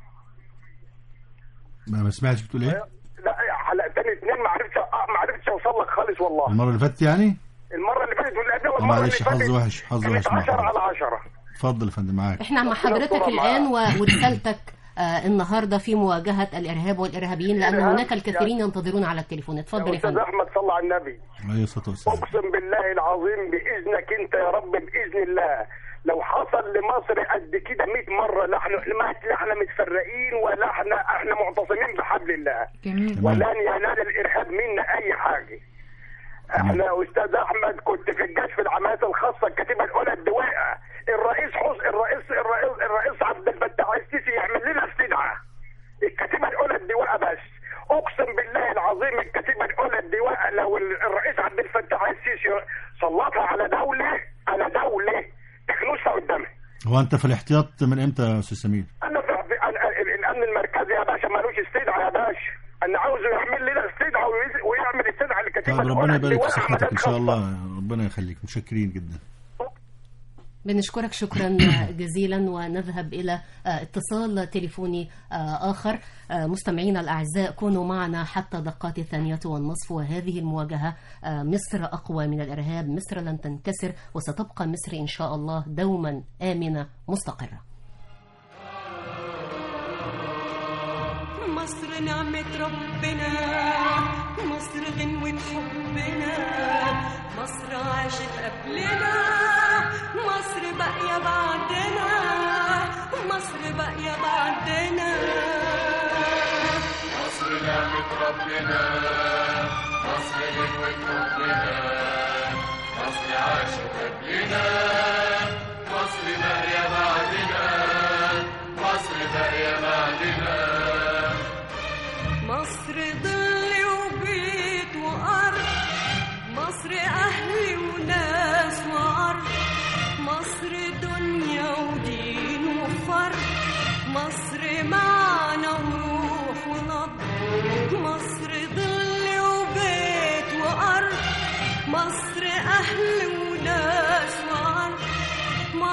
Speaker 4: ما ما سمعتش بتقول إيه؟
Speaker 16: لا حلقتني اتنين ما عرفتش ما عرفتش أوصل لك خالص والله.
Speaker 4: المرة اللي فاتت يعني؟
Speaker 16: المرة اللي فاتت واللي قبلها والمرة اللي فاتت.
Speaker 4: حظ وحش حظ وحش.
Speaker 16: عشرة على عشرة.
Speaker 4: اتفضل يا فندم معاك.
Speaker 2: احنا مع حضرتك الآن ورسالتك آه النهارده في مواجهة الإرهاب والإرهابيين لأن هناك الكثيرين ينتظرون على التليفون. اتفضل يا فندم.
Speaker 16: أستاذ أحمد صلى على النبي.
Speaker 4: عليه الصلاة والسلام.
Speaker 16: أقسم بالله العظيم بإذنك أنت يا رب بإذن الله لو حصل لمصر قد كده مئة مرة لا احنا لا احنا متفرقين ولا احنا احنا معتصمين بحبل الله.
Speaker 3: جميل.
Speaker 16: ولن ينال الإرهاب منا أي حاجة. احنا يا أستاذ أحمد كنت في الجيش في العمليات الخاصة الكتيبة الأولى الدواء. الرئيس حس الرئيس الرئيس الرئيس عبد الفتاح السيسي يعمل لنا استدعاء الكتيبة الأولى الدواء بس. أقسم بالله العظيم الكتيبة الأولى الدواء لو الرئيس عبد الفتاح السيسي سلطها على دولة على دولة تكنسها قدامها.
Speaker 4: هو أنت في الاحتياط من إمتى يا أستاذ سمير؟
Speaker 16: أنا في الأمن المركزي يا باشا مالوش استدعاء يا باشا. أنا عاوزه يعمل لنا استدعاء ويعمل استدعاء للكتيبة الأولى.
Speaker 4: طيب ربنا يبارك في صحتك إن شاء الله. ربنا يخليك. متشكرين جدا.
Speaker 2: بنشكرك شكرا جزيلا ونذهب إلى اتصال تليفوني آخر. مستمعينا الأعزاء كونوا معنا حتى دقات الثانية والنصف وهذه المواجهة. مصر أقوى من الإرهاب، مصر لن تنكسر وستبقى مصر إن شاء الله دوما آمنة مستقرة.
Speaker 17: مصر نعمة ربنا، مصر غنوة حبنا، مصر عاشت قبلنا، مصر باقية بعدنا، مصر باقية بعدنا.
Speaker 5: مصر نعمة ربنا، مصر غنوة حبنا، مصر عاشت قبلنا، مصر باقية بعدنا، مصر باقية بعدنا.
Speaker 17: مصر ظل وبيت وأرض، مصر أهل وناس،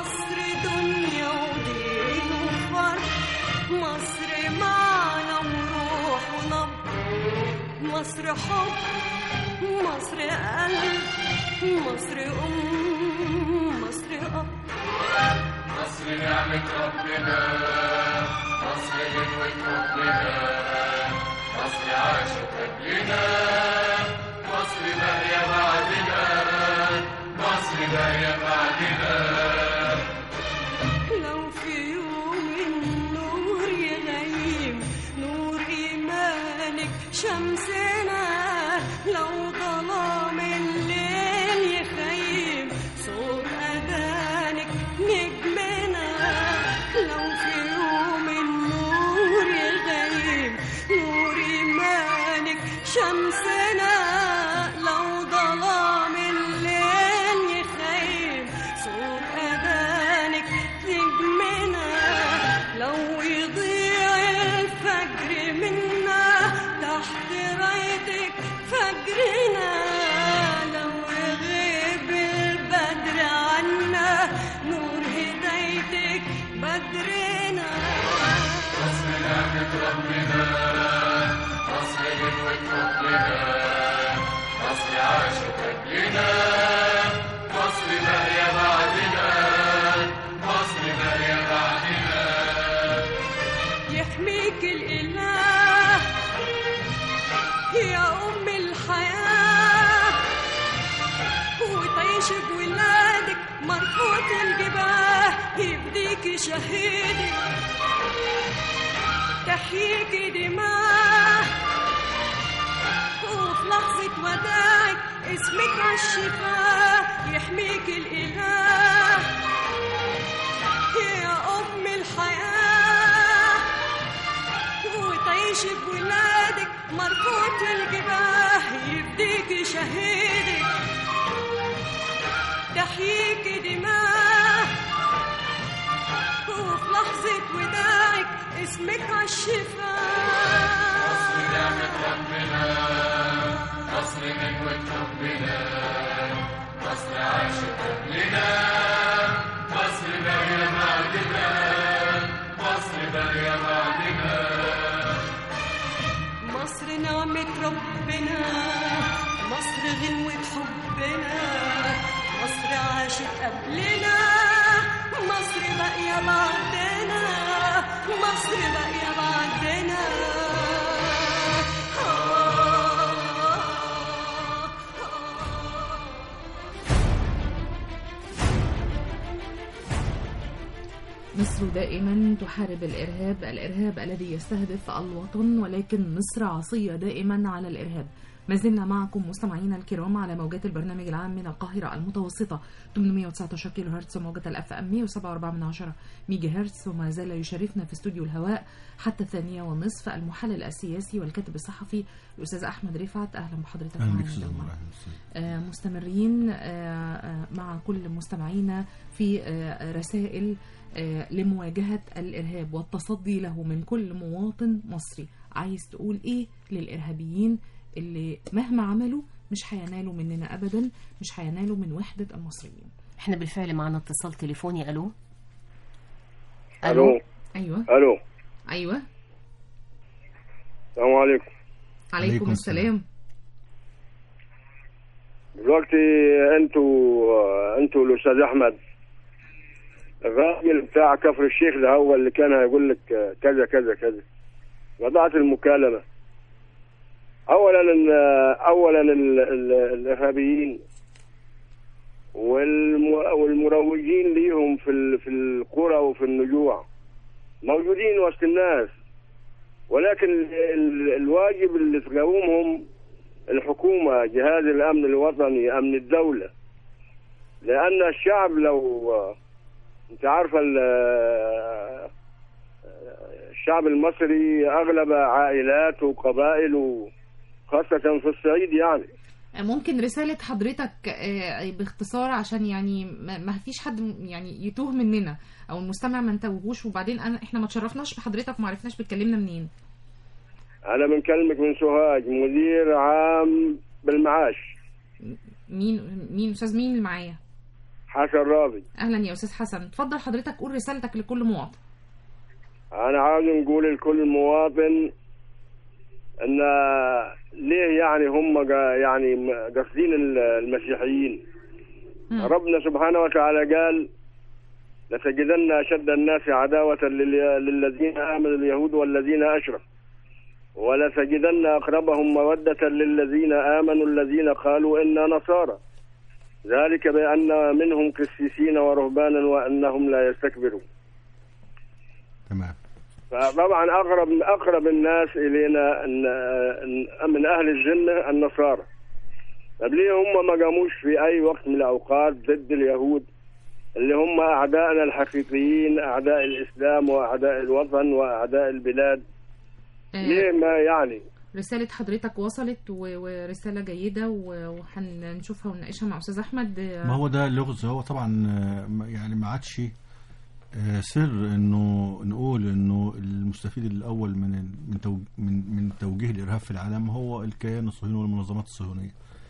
Speaker 17: مصر دنيا ودين وفرح، مصر معنى وروح ونبض، مصر حب، مصر قلب، مصر أم، مصر أب.
Speaker 13: مصر نعمة ربنا، مصر غنوة حبنا، مصر عاشت قبلنا، مصر باقية بعدنا، مصر باقية بعدنا.
Speaker 17: لو في يوم النور يغيم نور إيمانك شمسنا، لو ظلام الليل يخيم صوت أذانك نجمنا، لو في يوم النور يغيم نور إيمانك شمسنا، لو ظلام الليل يخيم صوت أذانك نجمنا، لو يضيع الفجر منا تحت رايتك فجرنا، لو يغيب البدر عنا نور هدايتك بدرنا.
Speaker 13: مصر نعمة ربنا، مصر غنوة حبنا، مصر عاشت قبلنا، مصر باقية بعدنا، مصر باقية بعدنا.
Speaker 17: يحميك الإله يا أم الحياة، وتعيش بولادك مرفوض الجباه، يفديك شهيدك تحييك دماء، وفي لحظة وداعك اسمك عالشفاه. يحميك الإله يا أم الحياة، وتعيش بولادك مرفوض الجباه، يفديك شهيدك تحييك دماء، وفي لحظة وداعك اسمك عالشفاه.
Speaker 13: مصر نعمة ربنا، مصر غنوة حبنا، مصر عاشت قبلنا، مصر باقية بعدنا، مصر باقية بعدنا.
Speaker 17: مصر نعمة ربنا، مصر غنوة حبنا، مصر عاشت قبلنا، مصر باقية بعدنا، مصر باقية بعدنا.
Speaker 3: مصر دائما تحارب الإرهاب، الإرهاب الذي يستهدف الوطن، ولكن مصر عصية دائما على الإرهاب. ما زلنا معكم مستمعينا الكرام على موجات البرنامج العام من القاهرة المتوسطة ثمانمائة وتسعة عشر كيلو هرتز، وموجة الأف أم مئة وسبعة وأربعة من عشرة ميجا هرتز. وما زال يشرفنا في استوديو الهواء حتى الثانية والنصف المحلل السياسي والكاتب الصحفي الأستاذ أحمد رفعت. أهلا بحضرتك معنا. آه مستمرين آه مع كل مستمعينا في آه رسائل آه لمواجهة الإرهاب والتصدي له من كل مواطن مصري. عايز تقول إيه للإرهابيين اللي مهما عملوا مش هينالوا مننا أبدا، مش هينالوا من وحدة المصريين؟
Speaker 2: احنا بالفعل معنا اتصال تليفوني. ألو
Speaker 18: ألو
Speaker 3: أيوة
Speaker 18: ألو
Speaker 3: أيوة
Speaker 18: السلام عليكم.
Speaker 3: عليكم السلام.
Speaker 18: دلوقتي انتوا انتوا الاستاذ احمد الراجل بتاع كفر الشيخ ده هو اللي كان هيقول لك كذا كذا كذا، وضعت المكالمه. اولا اولا الارهابيين والمروجين ليهم في في القرى وفي النجوع موجودين وسط الناس، ولكن الواجب اللي تقاومهم الحكومة، جهاز الأمن الوطني، أمن الدولة، لأن الشعب لو أنت عارفة الشعب المصري أغلب عائلات وقبائل وخاصة في الصعيد. يعني
Speaker 3: ممكن رسالة حضرتك باختصار عشان يعني ما فيش حد يعني يتوه مننا أو المستمع ما انتوهوش، وبعدين أنا إحنا ما تشرفناش بحضرتك وما عرفناش بتكلمنا منين.
Speaker 18: أنا بنكلمك من سوهاج، مدير عام بالمعاش.
Speaker 3: مين مين أستاذ مين اللي معايا؟
Speaker 18: حسن رابي.
Speaker 3: اهلا يا استاذ حسن، اتفضل حضرتك قول رسالتك لكل مواطن.
Speaker 18: انا عاوز نقول لكل مواطن ان ليه يعني هم جا يعني قاصدين المسيحيين. م. ربنا سبحانه وتعالى قال لتجدن اشد الناس عداوة للذين امنوا اليهود والذين اشركوا ولتجدن اقربهم مودة للذين امنوا الذين قالوا انا نصارى ذلك بان منهم قسيسين ورهبانا وانهم لا يستكبرون.
Speaker 4: تمام.
Speaker 18: فطبعا اقرب اقرب الناس الينا من اهل الذمه النصارى. طب ليه هم ما قاموش في اي وقت من الاوقات ضد اليهود اللي هم اعدائنا الحقيقيين، اعداء الاسلام واعداء الوطن واعداء البلاد؟ ليه ما يعني؟
Speaker 3: رسالة حضرتك وصلت ورسالة جيدة وهنشوفها ونناقشها مع أستاذ أحمد.
Speaker 4: ما هو ده اللغز. هو طبعا يعني ما عادش سر انه نقول انه المستفيد الاول من من من من توجيه الارهاب في العالم هو الكيان الصهيوني والمنظمات الصهيونيه.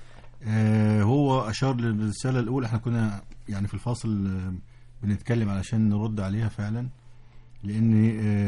Speaker 4: هو اشار للرساله الاولى، احنا كنا يعني في الفاصل بنتكلم علشان نرد عليها فعلا، لان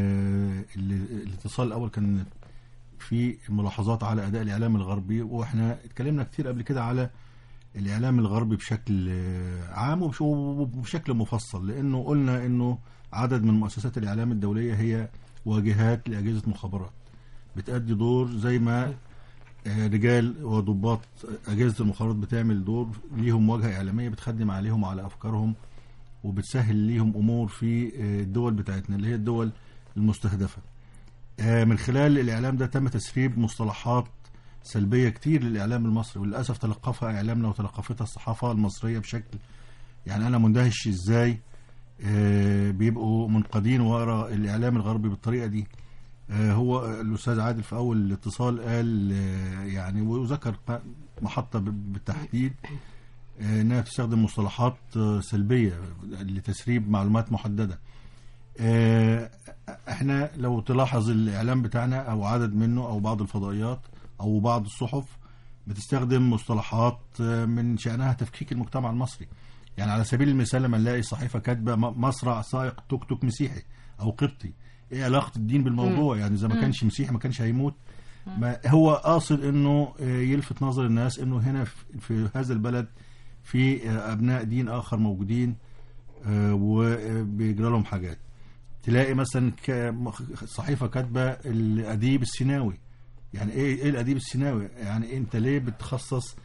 Speaker 4: الاتصال الاول كان في ملاحظات على اداء الاعلام الغربي، واحنا اتكلمنا كتير قبل كده على الاعلام الغربي بشكل عام وبشكل مفصل، لانه قلنا انه عدد من مؤسسات الاعلام الدوليه هي واجهات لاجهزه مخابرات بتأدي دور زي ما رجال وضباط اجهزه المخابرات بتعمل دور، ليهم واجهه اعلاميه بتخدم عليهم وعلى افكارهم وبتسهل ليهم امور في الدول بتاعتنا اللي هي الدول المستهدفه. من خلال الاعلام ده تم تسريب مصطلحات سلبيه كتير للاعلام المصري، وللاسف تلقفها اعلامنا وتلقفتها الصحافه المصريه بشكل يعني انا مندهش ازاي بيبقوا منقادين وراء الاعلام الغربي بالطريقه دي. هو الاستاذ عادل في اول الاتصال قال يعني وذكر محطه بالتحديد انها تستخدم مصطلحات سلبيه لتسريب معلومات محدده. احنا لو تلاحظ الاعلام بتاعنا او عدد منه او بعض الفضائيات او بعض الصحف بتستخدم مصطلحات من شأنها تفكيك المجتمع المصري. يعني على سبيل المثال لما نلاقي صحيفه كاتبه مصرع سائق توك توك مسيحي او قبطي، ايه علاقه الدين بالموضوع؟ يعني اذا ما كانش مسيحي ما كانش هيموت. ما هو قاصد انه يلفت نظر الناس انه هنا في هذا البلد في ابناء دين اخر موجودين وبيجرى لهم حاجات. تلاقي مثلا صحيفه كاتبه الاديب السيناوي، يعني ايه ايه الاديب السيناوي؟ يعني انت ليه بتخصص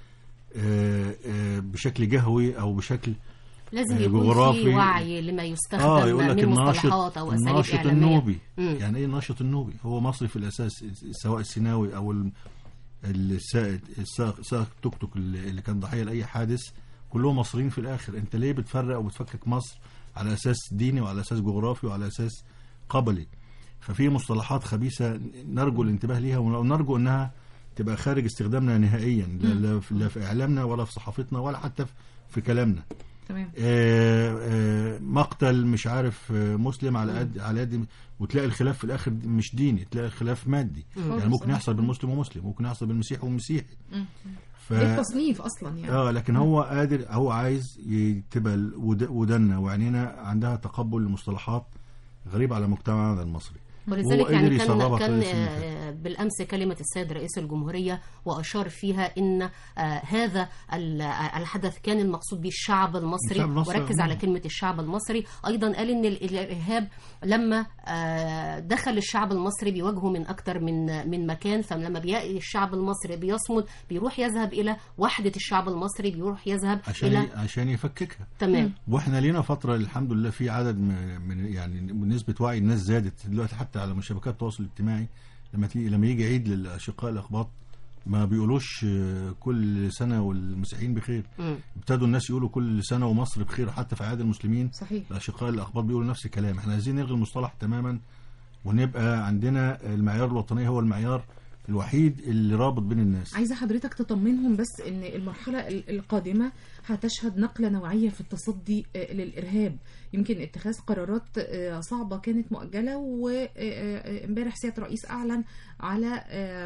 Speaker 4: بشكل جهوي او بشكل
Speaker 2: لازم يكون في وعي لما يستخدم
Speaker 4: آه
Speaker 2: من مصطلحات او اساليب
Speaker 4: الناشط
Speaker 2: اعلاميه.
Speaker 4: النوبي. مم. يعني ايه الناشط النوبي؟ هو مصري في الاساس، سواء السيناوي او السائق السائق توك توك اللي كان ضحيه لاي حادث، كلهم مصريين في الاخر. انت ليه بتفرق وبتفكك مصر على اساس ديني وعلى اساس جغرافي وعلى اساس قبلي؟ ففي مصطلحات خبيثه نرجو الانتباه ليها ونرجو انها تبقى خارج استخدامنا نهائيا، لا في اعلامنا ولا في صحافتنا ولا حتى في كلامنا.
Speaker 3: تمام.
Speaker 4: آه آه مقتل مش عارف مسلم على قد على قد وتلاقي الخلاف في الاخر مش ديني، تلاقي الخلاف مادي. يعني ممكن يحصل بالمسلم ومسلم، ممكن يحصل بالمسيحي ومسيحي.
Speaker 3: ف... التصنيف اصلا يعني
Speaker 4: اه لكن هو قادر، هو عايز تبقى ودنا وعينينا عندها تقبل لمصطلحات غريبه على مجتمعنا المصري.
Speaker 2: ولذلك يعني كان كان بالامس كلمه السيد رئيس الجمهوريه واشار فيها ان آه هذا الحدث كان المقصود به الشعب المصري, وركز على كلمه الشعب المصري. ايضا قال ان الارهاب لما آه دخل الشعب المصري بيواجهه من اكثر من من مكان، فلما بيلاقي الشعب المصري بيصمد بيروح يذهب الى وحده الشعب المصري، بيروح يذهب
Speaker 4: عشان
Speaker 2: الى
Speaker 4: عشان يفككها.
Speaker 2: تمام.
Speaker 4: واحنا لينا فتره الحمد لله في عدد من يعني نسبه وعي الناس زادت دلوقتي حتى على شبكات التواصل الاجتماعي. لما تيجي لما يجي عيد للاشقاء الاقباط ما بيقولوش كل سنه والمسيحيين بخير، ابتدوا الناس يقولوا كل سنه ومصر بخير. حتى في اعياد المسلمين
Speaker 3: صحيح
Speaker 4: الاشقاء الاقباط بيقولوا نفس الكلام. احنا عايزين نلغي المصطلح تماما ونبقى عندنا المعيار الوطني هو المعيار الوحيد اللي رابط بين الناس.
Speaker 3: عايزة حضرتك تطمنهم بس ان المرحلة القادمة هتشهد نقلة نوعية في التصدي للإرهاب. يمكن اتخاذ قرارات صعبة كانت مؤجلة، وامبارح سيادة الرئيس أعلن على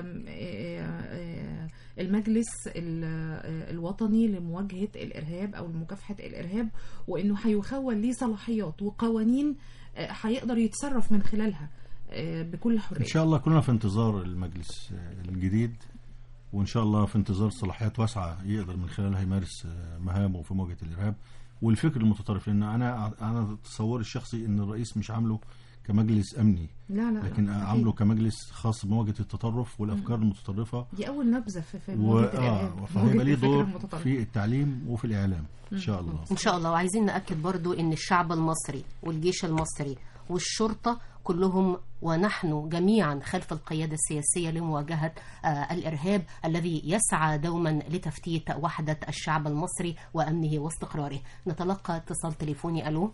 Speaker 3: المجلس الوطني لمواجهة الإرهاب أو لمكافحة الإرهاب، وإنه هيخول ليه صلاحيات وقوانين هيقدر يتصرف من خلالها بكل حرية.
Speaker 4: إن شاء الله كلنا في انتظار المجلس الجديد، وإن شاء الله في انتظار صلاحيات واسعة يقدر من خلالها يمارس مهامه في مواجهة الإرهاب والفكر المتطرف. لأن أنا أنا تصوري الشخصي إن الرئيس مش عامله كمجلس أمني،
Speaker 3: لا لا
Speaker 4: لكن
Speaker 3: لا.
Speaker 4: عامله كمجلس خاص بمواجهة التطرف والأفكار المتطرفة.
Speaker 3: دي أول نبذة في
Speaker 4: مواجهة الإرهاب، فهيبقى ليه دور في التعليم وفي الإعلام إن شاء الله.
Speaker 2: إن شاء الله. وعايزين نأكد برضو إن الشعب المصري والجيش المصري والشرطة كلهم ونحن جميعا خلف القيادة السياسية لمواجهة آه الإرهاب الذي يسعى دوما لتفتيت وحدة الشعب المصري وأمنه واستقراره. نتلقى اتصال تليفوني. ألو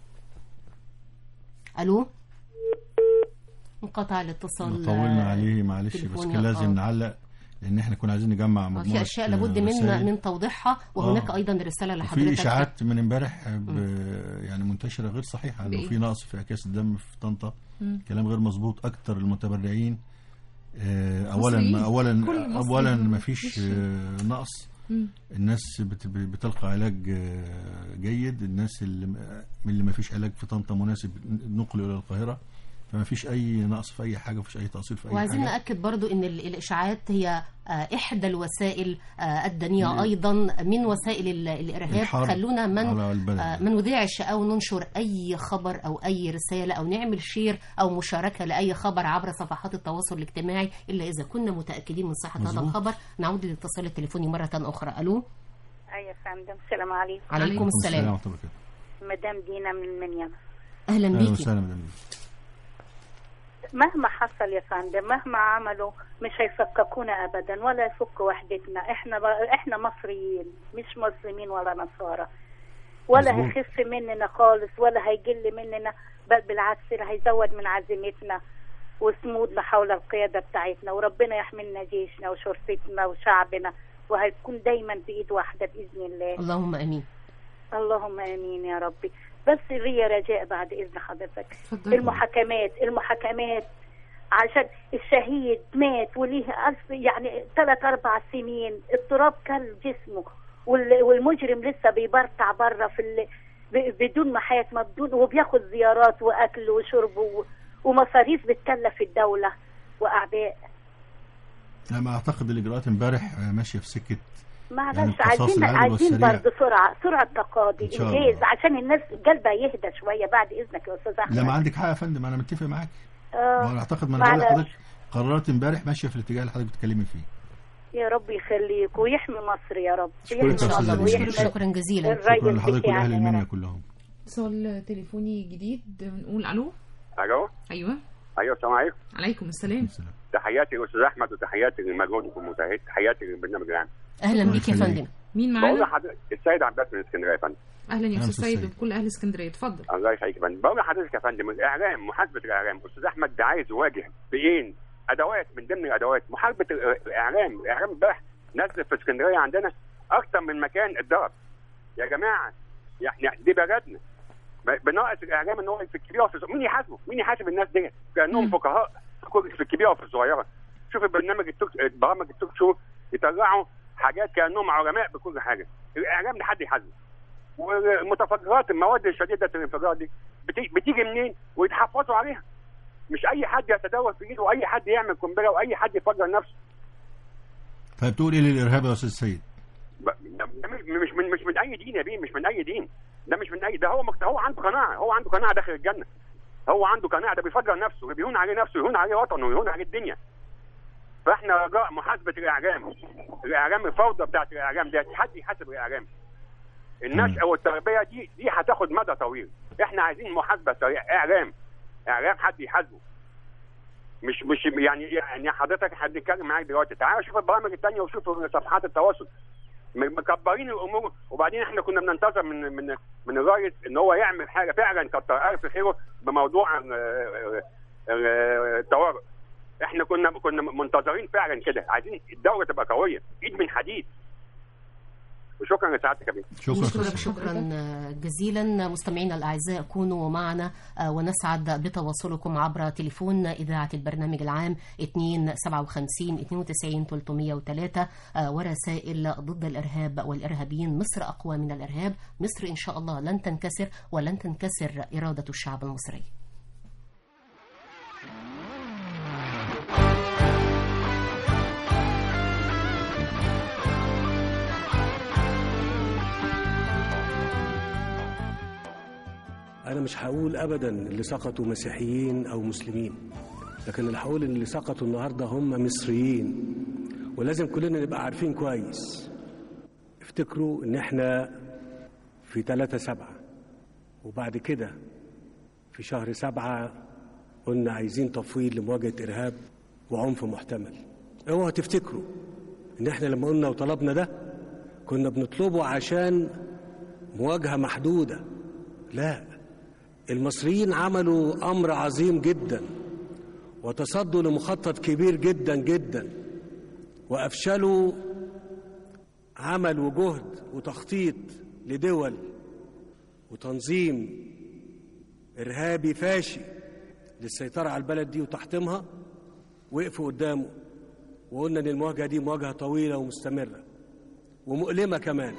Speaker 2: ألو انقطع الاتصال.
Speaker 4: طولنا عليه معلش، بس كان لازم آه. نعلق لان احنا كنا عايزين نجمع مجموعه
Speaker 2: في اشياء لابد من من توضيحها، وهناك آه. ايضا رساله لحضرتك.
Speaker 4: في اشاعات من امبارح يعني منتشره غير صحيحه انه في نقص في اكياس الدم في طنطا. مم. كلام غير مظبوط. اكتر المتبرعين آه اولا ما اولا اولا ما فيش آه نقص. مم. الناس بتلقى علاج آه جيد. الناس اللي من اللي ما فيش علاج في طنطا مناسب نقله الى القاهره، فما فيش اي نقص في اي حاجه، ما فيش اي تقصير في اي
Speaker 2: وعايزين
Speaker 4: حاجه.
Speaker 2: وعايزين ناكد برضو ان الاشاعات هي احدى الوسائل الدنيئه ايضا من وسائل الارهاب. خلونا من من نذيعش او ننشر اي خبر او اي رساله او نعمل شير او مشاركه لاي خبر عبر صفحات التواصل الاجتماعي الا اذا كنا متاكدين من صحه هذا الخبر. نعود للاتصال التليفوني مره اخرى. الو.
Speaker 19: ايوه يا فندم. السلام عليكم.
Speaker 2: عليكم السلام.
Speaker 19: مدام دينا من المنيا.
Speaker 2: اهلا بيكي.
Speaker 19: مهما حصل يا فندم، مهما عملوا مش هيفككونا ابدا ولا يفكوا وحدتنا. احنا ب... احنا مصريين مش مسلمين ولا نصارى، ولا مزبوط. هيخف مننا خالص ولا هيقل مننا، بل بالعكس هيزود من عزيمتنا وصمودنا حول القياده بتاعتنا، وربنا يحملنا جيشنا وشرطتنا وشعبنا، وهيكون دايما بايد واحده باذن الله.
Speaker 2: اللهم امين.
Speaker 19: اللهم امين يا ربي. بس ليا رجاء بعد اذن حضرتك. المحاكمات المحاكمات عشان الشهيد مات وليه ألف يعني ثلاث اربع سنين اضطراب كل جسمه، والمجرم لسه بيبرطع بره في بدون محاكمه بدون، وبياخد زيارات واكل وشرب ومصاريف بتكلف الدوله واعباء.
Speaker 4: انا اعتقد الاجراءات امبارح ماشيه في سكه
Speaker 19: معلش يعني عايزين عايزين برضه سرعه سرعه تقاضي انجاز عشان الناس قلبها يهدى شويه بعد اذنك يا استاذ احمد.
Speaker 4: لا ما عندك حق يا فندم، انا متفق معاك. اه وانا اعتقد ما انا بقول لحضرتك قرارات امبارح ماشيه في الاتجاه اللي حضرتك بتتكلمي فيه.
Speaker 19: يا رب يخليك ويحمي مصر يا رب.
Speaker 2: شكرا شكرا جزيلا.
Speaker 4: شكرا لحضرتك والاهل المنيا كلهم.
Speaker 3: اتصال تليفوني جديد. نقول الو.
Speaker 20: الو.
Speaker 3: ايوه
Speaker 20: ايوه السلام عليكم.
Speaker 3: عليكم السلام.
Speaker 20: تحياتي للاستاذ احمد وتحياتي لمجهودك المجتهد، تحياتي للبرنامج العام.
Speaker 2: اهلا بيك يا فندم.
Speaker 3: مين معانا؟
Speaker 20: بقول لحضرتك السيد عباس من اسكندريه يا فندم.
Speaker 3: اهلا يا استاذ سيد وكل اهل اسكندريه، اتفضل.
Speaker 20: الله يخليك يا فندم. بقول لحضرتك يا فندم الاعلام، محاسبه الاعلام، استاذ احمد ده عايز يواجه بايه؟ ادوات من ضمن الادوات محاربه الاعلام. الاعلام امبارح نزل في اسكندريه عندنا اكثر من مكان اتضرب. يا جماعه يعني دي بلدنا، بناقص الاعلام ان هو في الكبيره وفي الصغيره. مين يحاسبه؟ مين يحاسب الناس ديت؟ كانهم فقهاء في الكبيره وفي الصغيره. شوف البرنامج التوك برامج التوك شو يطلعوا حاجات كانهم علماء بكل حاجه. الاعلام ده حد يحاسبه. والمتفجرات المواد الشديده الانفجار دي بتيجي منين؟ ويتحفظوا عليها. مش اي حد يتداول في ايده واي حد يعمل قنبله واي حد يفجر نفسه.
Speaker 4: طيب تقول ايه للارهاب يا استاذ سيد؟
Speaker 20: مش من مش من اي دين يا بيه، مش من اي دين. ده مش من اي ده هو مكت... هو عنده قناعه، هو عنده قناعه داخل الجنه. هو عنده قناعه، ده بيفجر نفسه، بيهون عليه نفسه، يهون عليه وطنه، ويهون عليه الدنيا. فاحنا رجاء محاسبه الاعلام. الاعلام الفوضى بتاعت الاعلام دي حد يحاسب الاعلام. النشأة والتربيه دي دي هتاخد مدى طويل. احنا عايزين محاسبه سريعه. اعلام اعلام حد يحاسبه. مش مش يعني يعني حضرتك هنتكلم معاك دلوقتي، تعال شوف البرامج الثانيه وشوف صفحات التواصل مكبرين الامور. وبعدين احنا كنا بننتظر من من من الرئيس ان هو يعمل حاجه فعلا كتر الف خيره بموضوع الطوارئ. احنا كنا كنا منتظرين فعلا كده، عايزين الدوله تبقى قويه، ايد من حديد. وشكرا لسعادتك يا بيه.
Speaker 2: شكرا شكرا جزيلا. مستمعينا الاعزاء كونوا معنا ونسعد بتواصلكم عبر تليفون اذاعه البرنامج العام اثنين سبعة وخمسين اثنين وتسعين ثلاثمائة وثلاثة ورسائل ضد الارهاب والارهابيين. مصر اقوى من الارهاب، مصر ان شاء الله لن تنكسر ولن تنكسر اراده الشعب المصري.
Speaker 21: أنا مش هقول أبدا اللي سقطوا مسيحيين أو مسلمين، لكن اللي هقول إن اللي سقطوا النهاردة هم مصريين، ولازم كلنا نبقى عارفين كويس. افتكروا إن إحنا في ثلاثة سبعة، وبعد كده في شهر سبعة قلنا عايزين تفويض لمواجهة إرهاب وعنف محتمل. اوعوا تفتكروا إن إحنا لما قلنا وطلبنا ده كنا بنطلبه عشان مواجهة محدودة، لا، المصريين عملوا أمر عظيم جدا وتصدوا لمخطط كبير جدا جدا، وأفشلوا عمل وجهد وتخطيط لدول وتنظيم إرهابي فاشي للسيطرة على البلد دي وتحطيمها. وقفوا قدامه وقلنا إن المواجهة دي مواجهة طويلة ومستمرة ومؤلمة كمان.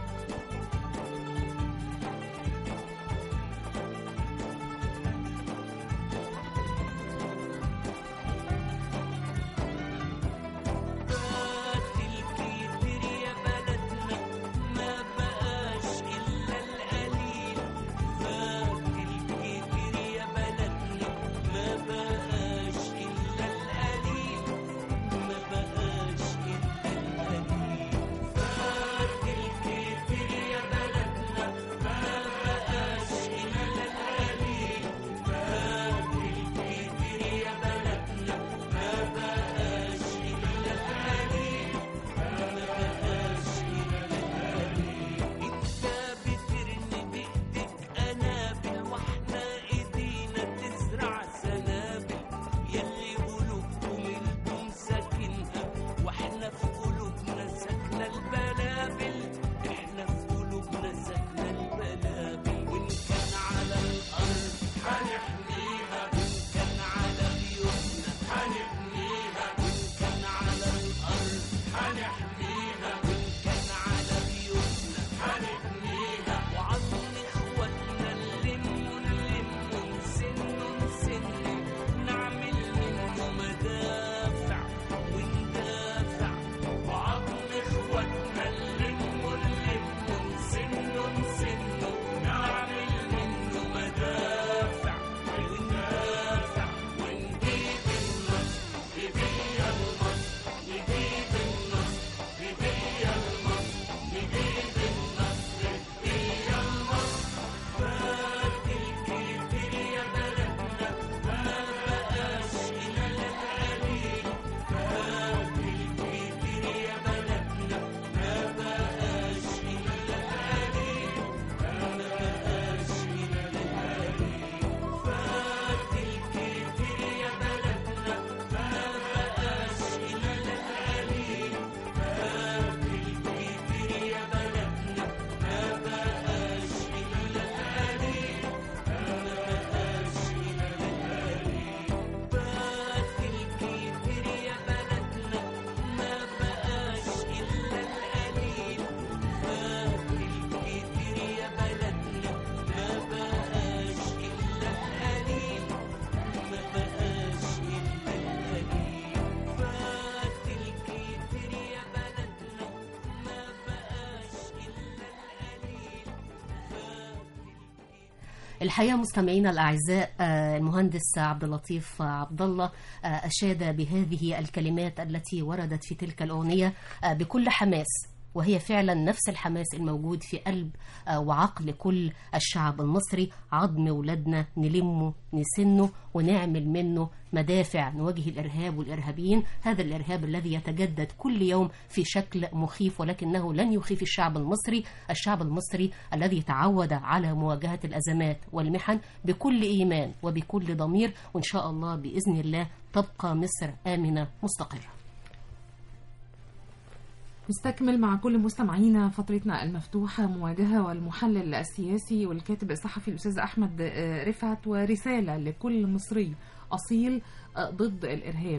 Speaker 2: الحقيقة مستمعينا الأعزاء المهندس عبد اللطيف عبد الله أشاد بهذه الكلمات التي وردت في تلك الأغنية بكل حماس وهي فعلا نفس الحماس الموجود في قلب وعقل كل الشعب المصري. عظم ولادنا نلمه نسنه ونعمل منه مدافع نواجه الإرهاب والإرهابيين. هذا الإرهاب الذي يتجدد كل يوم في شكل مخيف، ولكنه لن يخيف الشعب المصري، الشعب المصري الذي تعود على مواجهة الأزمات والمحن بكل إيمان وبكل ضمير. وإن شاء الله بإذن الله تبقى مصر آمنة مستقرة.
Speaker 3: نستكمل مع كل مستمعينا فترتنا المفتوحة مواجهة، والمحلل السياسي والكاتب الصحفي الأستاذ أحمد رفعت، ورسالة لكل مصري أصيل ضد الإرهاب.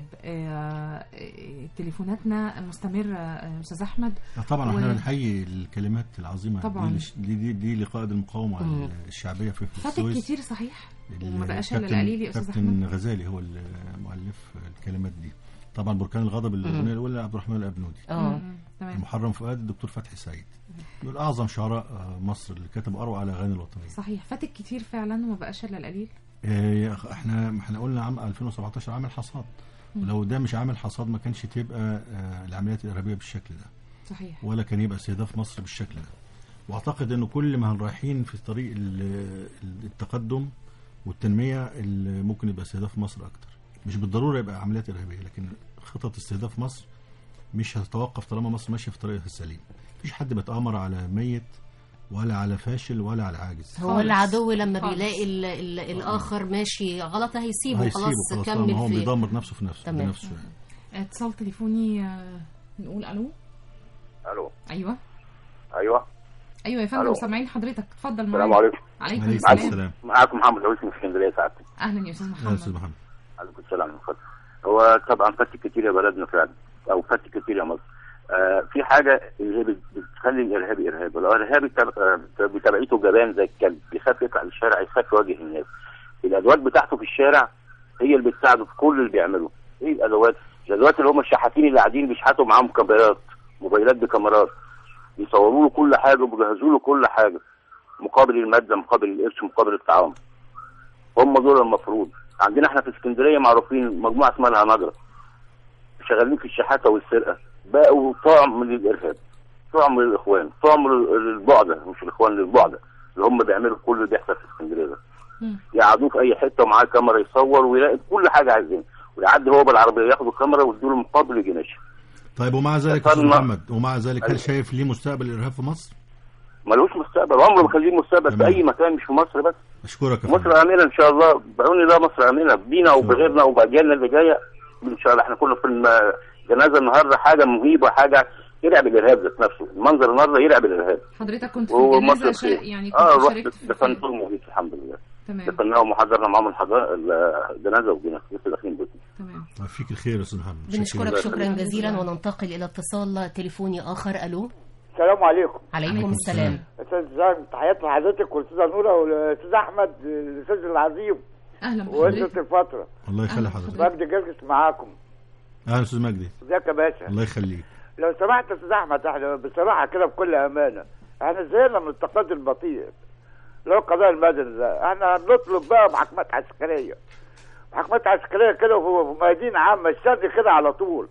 Speaker 3: تليفوناتنا مستمرة أستاذ أحمد.
Speaker 4: طبعا و... احنا بنحيي الكلمات العظيمة
Speaker 3: طبعا.
Speaker 4: دي, دي, دي لقائد المقاومة مم. الشعبية في السويس.
Speaker 3: فاتك كتير صحيح وما بقاش الا القليل يا أستاذ أحمد.
Speaker 4: كابتن غزالي هو المؤلف الكلمات دي. طبعا بركان الغضب الأغنية الأولى عبد الرحمن الأبنودي.
Speaker 2: اه
Speaker 4: محرم فؤاد الدكتور فتحي سعيد، دول أعظم شعراء مصر اللي كتبوا أروع على أغاني الوطنية.
Speaker 3: صحيح فاتك كتير فعلا وما بقاش الا القليل.
Speaker 4: اه احنا احنا قلنا عام ألفين وسبعتاشر عامل حصاد، ولو ده مش عامل حصاد ما كانش تبقى اه العمليات الإرهابية بالشكل ده.
Speaker 3: صحيح.
Speaker 4: ولا كان يبقى استهداف مصر بالشكل ده. واعتقد انه كل ما رايحين في طريق التقدم والتنمية اللي ممكن يبقى استهداف مصر اكتر. مش بالضرورة يبقى عمليات إرهابية، لكن خطط استهداف مصر مش هتتوقف طالما مصر ماشية في طريقها السليم. مفيش حد بيتآمر على ميت ولا على فاشل ولا على عاجز.
Speaker 2: هو العدو لما خالص. بيلاقي ال ال الآخر ماشي غلط هيسيبه,
Speaker 4: هيسيبه
Speaker 2: خلاص
Speaker 4: كمل هو بيدمر نفسه في نفسه بنفسه.
Speaker 3: يعني اتصال تليفوني نقول ألو.
Speaker 6: ألو.
Speaker 3: أيوة
Speaker 6: أيوة
Speaker 3: أيوة يا فندم سامعين حضرتك، اتفضل معايا.
Speaker 6: السلام عليكم.
Speaker 3: عليكم
Speaker 6: السلام. معاكم محمد عويس من اسكندرية سعادتك.
Speaker 3: أهلا يا أستاذ محمد.
Speaker 4: يا أستاذ محمد.
Speaker 6: عليكم السلام ورحمة الله. هو طبعا فتك كتير يا بلدنا فعلا، او فتك كتير يا مصر. آه في حاجه اللي هي بتخلي الارهابي ارهابي، الارهابي بتبعيته جبان زي الكلب، بيخاف يطلع للشارع، يخاف يواجه الناس. الادوات بتاعته في الشارع هي اللي بتساعده في كل اللي بيعمله. ايه الادوات؟ الادوات اللي هم الشحاتين اللي قاعدين بيشحتوا معاهم كاميرات، موبايلات بكاميرات، بيصوروا له كل حاجه وبيجهزوا له كل حاجه مقابل الماده، مقابل القرش، مقابل الطعام. هم دول المفروض. عندنا احنا في اسكندريه معروفين مجموعه اسمها الهنجره، شغالين في الشحاته والسرقه، بقوا طعم من الارهاب، طعم للاخوان، طعم للبعده، مش الاخوان للبعده اللي هم بيعملوا كل اللي بيحصل في اسكندريه ده. يقعدوه في اي حته ومعاه كاميرا يصور ويلاقي كل حاجه عايزينها، ويعدي هو بالعربيه ياخدوا الكاميرا ويدوا له مقابل يجي ماشي.
Speaker 4: طيب ومع ذلك يا استاذ محمد، ومع ذلك هل شايف ليه مستقبل الارهاب في مصر؟
Speaker 6: ملوش مستقبل، عمره ما كان ليه مستقبل في اي مكان، مش في مصر بس.
Speaker 4: اشكرك يا
Speaker 6: مصر امنه ان شاء الله، بعون الله مصر امنه بينا وبغيرنا وباجيالنا اللي جايه ان شاء الله. احنا كنا في الجنازه النهارده حاجه مهيبه، حاجه يرعب الارهاب ذات نفسه، المنظر النهارده يرعب الارهاب.
Speaker 3: حضرتك كنت في الجنازه شا... يعني كنت
Speaker 6: اه
Speaker 3: شاركت
Speaker 6: في دفنتهم وجيت الحمد لله.
Speaker 3: تمام.
Speaker 6: دفناهم وحضرنا معاهم الجنازه وجينا لسه داخلين بيتنا.
Speaker 3: تمام.
Speaker 4: فيك الخير يا استاذ محمد.
Speaker 2: بنشكرك شكرا جزيلا وننتقل الى اتصال تليفوني اخر. الو.
Speaker 22: السلام عليكم.
Speaker 2: عليكم السلام.
Speaker 22: استاذ زان، تحياتي لحضرتك والاستاذه نوره والاستاذ احمد الاستاذ العظيم.
Speaker 3: اهلا بحضرتك.
Speaker 22: واسره الفتره.
Speaker 4: الله يخلي حضرتك.
Speaker 22: مجدي جرجس معاكم.
Speaker 4: اهلا استاذ مجدي.
Speaker 22: ازيك يا باشا؟
Speaker 4: الله يخليك.
Speaker 22: لو سمحت يا استاذ احمد، احنا بصراحه كده بكل امانه احنا زهقنا من التقدم البطيء لو القضاء المدني ده. احنا بنطلب بقى محاكمات عسكريه، محاكمات عسكريه كده وفي ميادين عامه الشد كده على طول.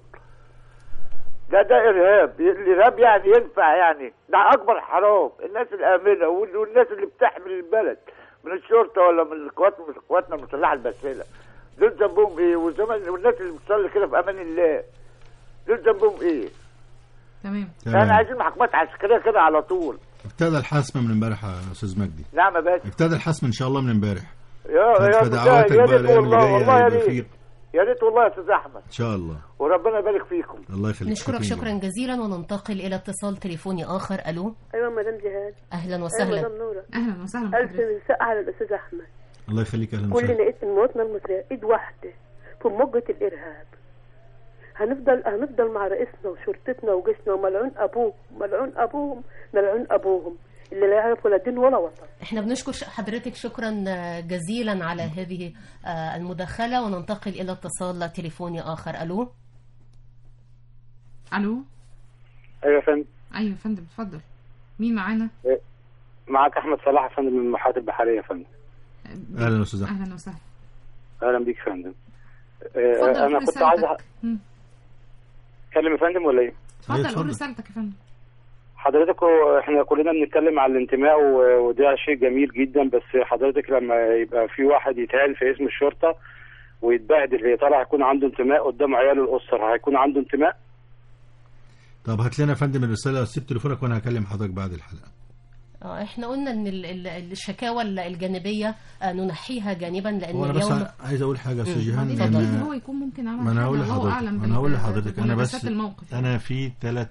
Speaker 22: ده ده ارهاب، الارهاب يعني ينفع؟ يعني ده اكبر حرام. الناس الامنه والناس اللي بتحمل البلد من الشرطه ولا من القوات من قواتنا المسلحه الباسله، دول ذنبهم ايه؟ والزمن والناس اللي بتصلي كده في امان الله دول ذنبهم ايه؟
Speaker 3: تمام.
Speaker 22: احنا عايزين محاكمات عسكريه كده على طول.
Speaker 4: ابتدى الحسم من امبارح يا استاذ مجدي.
Speaker 22: نعم يا باشا.
Speaker 4: ابتدى الحسم ان شاء الله من امبارح.
Speaker 22: يا يا
Speaker 4: فدعواتك
Speaker 22: يا
Speaker 4: بقى
Speaker 22: ريت والله، والله يا
Speaker 4: ريت
Speaker 22: ريت يا ريت والله يا استاذ احمد.
Speaker 4: ان شاء الله.
Speaker 22: وربنا يبارك فيكم.
Speaker 4: الله يخليك.
Speaker 2: نشكرك شكرا جزيلا وننتقل الى اتصال تليفوني اخر. الو.
Speaker 23: ايوه مدام جهاد.
Speaker 2: اهلا وسهلا.
Speaker 23: اهلا نوره.
Speaker 3: اهلا وسهلا.
Speaker 23: الف مساء على الاستاذ احمد.
Speaker 4: الله يخليك. اهلا وسهلا.
Speaker 23: كلنا اسم المواطنه المصريه ايد واحده في موجه الارهاب. هنفضل هنفضل مع رئيسنا وشرطتنا وجيشنا، وملعون ابوه ملعون ابوهم ملعون ابوهم اللي لا يعرف ولا دين ولا وطن.
Speaker 2: احنا بنشكر حضرتك شكرا جزيلا على هذه المداخله وننتقل الى اتصال تليفوني اخر. الو.
Speaker 22: الو.
Speaker 6: ايوه يا فندم.
Speaker 3: ايوه يا فندم اتفضل. مين معانا؟
Speaker 6: معاك احمد صلاح يا فندم من المحافظه البحريه يا فندم.
Speaker 4: اهلا استاذ احمد.
Speaker 3: اهلا وسهلا.
Speaker 6: اهلا بيك يا فندم. انا كنت عايز اتكلم يا فندم ولا ايه؟
Speaker 3: اتفضل قول رسالتك يا فندم.
Speaker 7: حضرتك احنا كلنا بنتكلم على الانتماء و- وده شيء جميل جدا، بس حضرتك لما يبقى في واحد يتهان في اسم الشرطة ويتبهدل، يا ترى هيكون عنده انتماء قدام عياله الأسرة؟ هيكون عنده انتماء؟
Speaker 4: طب هات لنا يا فندم الرساله، سيب تليفونك وانا هكلم حضرتك بعد الحلقه.
Speaker 2: آه، احنا قلنا ان ال- ال- الشكاوى الجانبية آه، ننحيها جانبا، لان
Speaker 4: هو انا بس
Speaker 2: اليوم
Speaker 4: عايز اقول حاجه يا استاذ
Speaker 2: مم.
Speaker 4: جيهان.
Speaker 3: طبيعي
Speaker 4: أنا-
Speaker 3: ان هو يكون ممكن عمل
Speaker 4: ما انا
Speaker 3: حاجة،
Speaker 4: هقول
Speaker 3: الله
Speaker 4: لحضرتك
Speaker 3: أعلم
Speaker 4: ما انا هقول
Speaker 3: بال-
Speaker 4: لحضرتك انا بس
Speaker 3: بملابسات الموقف.
Speaker 4: انا في ثلاث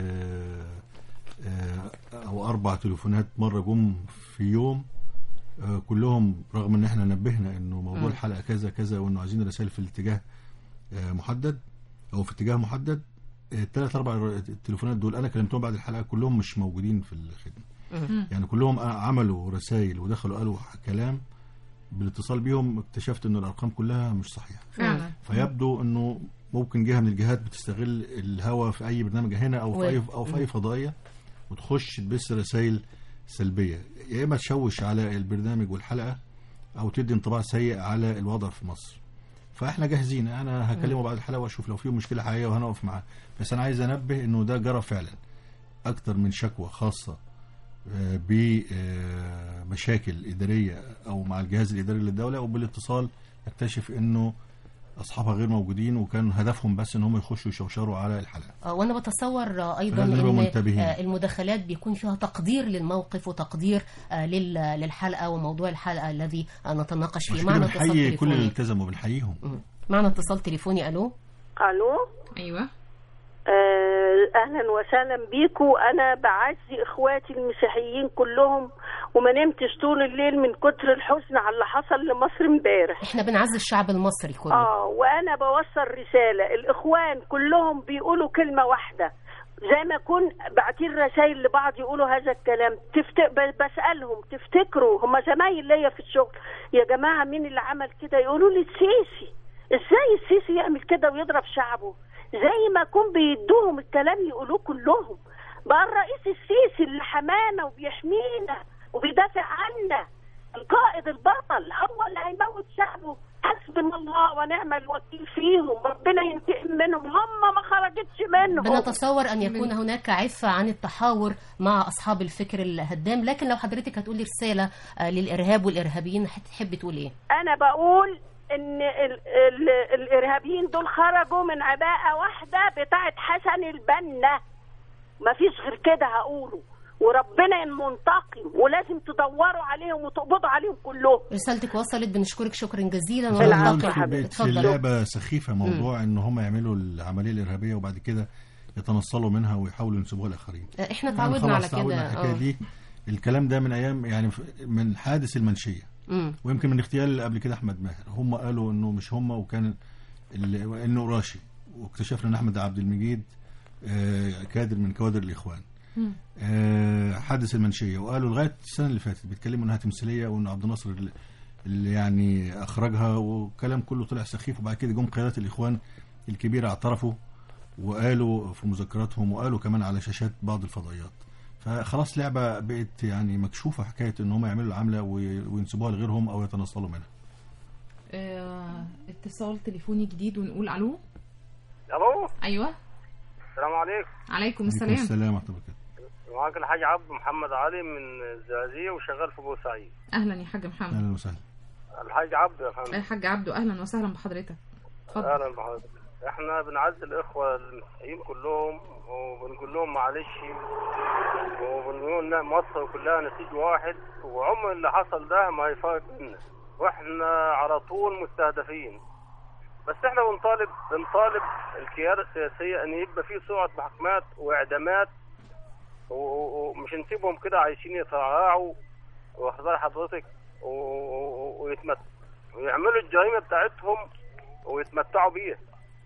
Speaker 4: او اربع تليفونات مره جم في يوم، آه، كلهم رغم ان احنا نبهنا انه موضوع
Speaker 2: مم.
Speaker 4: الحلقه كذا كذا وانه عايزين رسائل في الاتجاه آه، محدد او في اتجاه محدد. الثلاث اربع التليفونات دول انا كلمتهم بعد الحلقه كلهم مش موجودين في الخدمه.
Speaker 2: مم.
Speaker 4: يعني كلهم عملوا رسائل ودخلوا قالوا كلام، بالاتصال بيهم اكتشفت ان الارقام كلها مش صحيحه.
Speaker 3: فعلا.
Speaker 4: فيبدو انه ممكن جهه من الجهات بتستغل الهوا في اي برنامج هنا او في اي او في اي فضائيه وتخش تبث رسائل سلبيه، يا اما تشوش على البرنامج والحلقه او تدي انطباع سيء على الوضع في مصر. فاحنا جاهزين، انا هكلمه بعد الحلقه واشوف لو في مشكله حقيقيه وهنقف معاه. بس انا عايز انبه انه ده جرى فعلا اكتر من شكوى خاصه بمشاكل اداريه او مع الجهاز الاداري للدوله، وبالاتصال اكتشف انه اصحابها غير موجودين وكان هدفهم بس ان هم يخشوا يشوشروا على الحلقه.
Speaker 2: آه، وانا بتصور آه، ايضا
Speaker 4: لازم نبقى
Speaker 2: ان
Speaker 4: منتبهين.
Speaker 2: آه، المداخلات بيكون فيها تقدير للموقف وتقدير آه، لل- للحلقه وموضوع الحلقه الذي آه، نتناقش فيه.
Speaker 4: عشان
Speaker 2: معنا
Speaker 4: كده
Speaker 2: اتصال
Speaker 4: بنحيي كل اللي
Speaker 2: تليفوني.
Speaker 4: التزموا، بنحييهم.
Speaker 2: معنا اتصال تليفوني. الو.
Speaker 23: الو.
Speaker 3: ايوه.
Speaker 23: آه، اهلا وسهلا بيكوا. انا بعزي اخواتي المسيحيين كلهم وما نمتش طول الليل من كتر الحزن على اللي حصل لمصر امبارح.
Speaker 2: احنا بنعزي الشعب المصري كله.
Speaker 23: اه وانا بوصل رساله، الاخوان كلهم بيقولوا كلمه واحده، زي ما اكون باعتين رسائل لبعض يقولوا هذا الكلام. تفت... ب- بسالهم تفتكروا هم زمايل ليا في الشغل، يا جماعه مين اللي عمل كده؟ يقولوا لي السيسي. ازاي السيسي يعمل كده ويضرب شعبه؟ زي ما يكون بيدوهم الكلام يقولوه كلهم. بقى الرئيس السيسي اللي حمانا وبيحمينا وبيدافع عنا، القائد البطل، هو اللي هيموت شعبه. حسبنا الله ونعم الوكيل فيهم، ربنا ينتقم منهم، هم ما خرجتش منهم.
Speaker 2: بنتصور أن يكون هناك عفة عن التحاور مع أصحاب الفكر الهدام، لكن لو حضرتك هتقولي رسالة آه، للإرهاب والإرهابيين هتحبي تقول إيه؟
Speaker 23: انا بقول ان ال ال الارهابيين دول خرجوا من عباءة واحدة بتاعت حسن البنا، مفيش غير كده هقوله، وربنا منتقم ولازم تدوروا عليهم وتقبضوا عليهم كلهم.
Speaker 2: رسالتك وصلت، بنشكرك شكرا جزيلا.
Speaker 4: العفو
Speaker 2: ونلتقي.
Speaker 4: في, في
Speaker 2: اتفضل.
Speaker 4: اللعبة سخيفة موضوع ان هم يعملوا العملية الارهابية وبعد كده يتنصلوا منها ويحاولوا ينسبوها الاخرين.
Speaker 2: احنا
Speaker 4: يعني
Speaker 2: تعودنا على
Speaker 4: خلاص تعودنا
Speaker 2: كده.
Speaker 4: الحكاية
Speaker 2: آه.
Speaker 4: دي، الكلام ده من ايام يعني من حادث المنشية
Speaker 2: مم.
Speaker 4: ويمكن من اغتيال اللي قبل كده احمد ماهر. هم قالوا انه مش هم وكان ال- انه راشي، واكتشفنا ان احمد عبد المجيد آه، كادر من كوادر الاخوان. آه، حادث المنشيه، وقالوا لغايه السنه اللي فاتت بيتكلموا انها تمثيليه وان عبد الناصر اللي- اللي يعني اخرجها، والكلام كله طلع سخيف. وبعد كده جم قيادات الاخوان الكبيره اعترفوا وقالوا في مذكراتهم وقالوا كمان على شاشات بعض الفضائيات. فخلاص لعبه بقت يعني مكشوفه، حكايه ان هم يعملوا العمله وي- وينسبوها لغيرهم او يتنصلوا منها.
Speaker 3: آه، اتصال تليفوني جديد ونقول الو.
Speaker 8: الو.
Speaker 3: ايوه.
Speaker 8: السلام عليكم.
Speaker 3: عليكم
Speaker 4: عليكم
Speaker 3: السلام.
Speaker 4: السلام ورحمه الله وبركاته.
Speaker 8: معاك الحاج عبد محمد علي من الزقازيق وشغال في بورسعيد.
Speaker 3: اهلا يا حاج محمد.
Speaker 4: اهلا وسهلا.
Speaker 8: الحاج عبد يا فندم.
Speaker 3: الحاج عبده اهلا وسهلا بحضرتك. اتفضل.
Speaker 8: اهلا بحضرتك. احنا بنعزي الاخوه المسيحيين كلهم وبنقول لهم معلش، وبنقول إن مصر كلها نسيج واحد وعمر اللي حصل ده ما يفارق منا، واحنا على طول مستهدفين. بس احنا بنطالب بنطالب القياده السياسيه ان يبقى في سرعه محاكمات واعدامات، و- و- ومش نسيبهم كده عايشين يترعرعوا واخد بال حضرتك و- و- ويتمت ويعملوا الجريمه بتاعتهم ويتمتعوا بيها.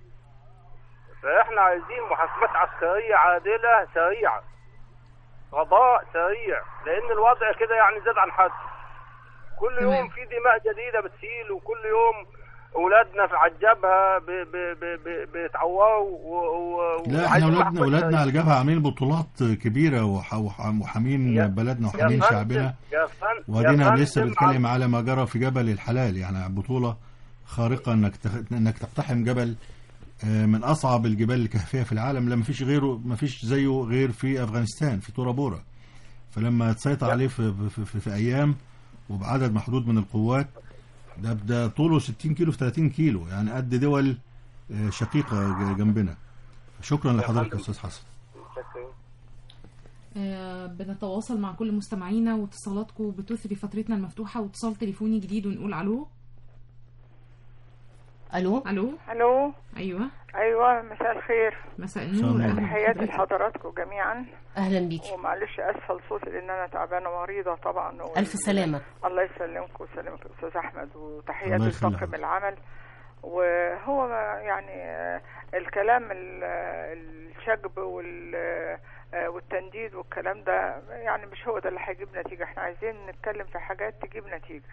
Speaker 8: فاحنا عايزين محاكمات عسكريه عادله سريعه، قضاء سريع، لان الوضع كده يعني زاد عن حد. كل يوم في دماء جديده بتسيل، وكل يوم اولادنا في عجبها بيتعوروا و- و-
Speaker 4: لا احنا
Speaker 8: وعايزين
Speaker 4: اولادنا
Speaker 8: محاكمات
Speaker 4: اولادنا
Speaker 8: سريعة.
Speaker 4: على الجبهه عاملين بطولات كبيره وح- وح- وحامين بلدنا وحامين
Speaker 8: يا
Speaker 4: شعبنا.
Speaker 8: فندم- يا فندم-
Speaker 4: وادينا
Speaker 8: يا
Speaker 4: لسه
Speaker 8: فندم
Speaker 4: بنتكلم على ما جرى في جبل الحلال، يعني بطوله خارقه انك تخ... انك تقتحم جبل من اصعب الجبال الكهفيه في العالم، لما فيش غيره، ما فيش زيه غير في افغانستان في تورا بورا. فلما تسيطر عليه في, في, في, في ايام وبعدد محدود من القوات، ده ده طوله ستين كيلو في ثلاثين كيلو، يعني قد دول شقيقه جنبنا. شكرا لحضرتك يا استاذ حسن.
Speaker 3: آه بنتواصل مع كل مستمعينا واتصالاتكم بتثري فترتنا المفتوحه، واتصال تليفوني جديد ونقول الو.
Speaker 2: الو
Speaker 3: الو
Speaker 9: الو
Speaker 3: ايوه
Speaker 9: ايوه مساء الخير.
Speaker 3: مساء النور.
Speaker 9: تحياتي لحضراتكم جميعا.
Speaker 2: اهلا بيكي.
Speaker 9: ومعلش اسفه لصوتي لان انا تعبانه مريضه طبعا. و...
Speaker 2: الف سلامه.
Speaker 9: الله يسلمك ويسلمك استاذ احمد، وتحياتي لطاقم العمل. وهو يعني الكلام الشجب وال والتنديد والكلام ده يعني مش هو ده اللي هيجيب نتيجه. احنا عايزين نتكلم في حاجات تجيب نتيجه.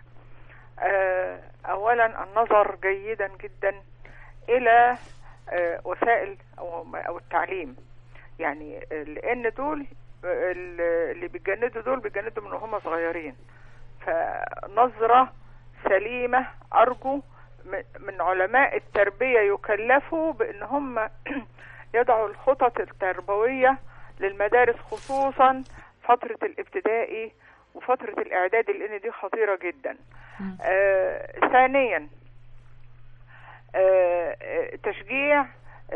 Speaker 9: اولا النظر جيدا جدا الى وسائل او التعليم، يعني لان دول اللي بيجندوا دول بيجندوا من وهم صغيرين. فنظرة سليمة ارجو من علماء التربية يكلفوا بان هم يضعوا الخطط التربوية للمدارس، خصوصا فترة الابتدائي وفترة الاعدادي لان دي خطيرة جدا. آه ثانيا آه تشجيع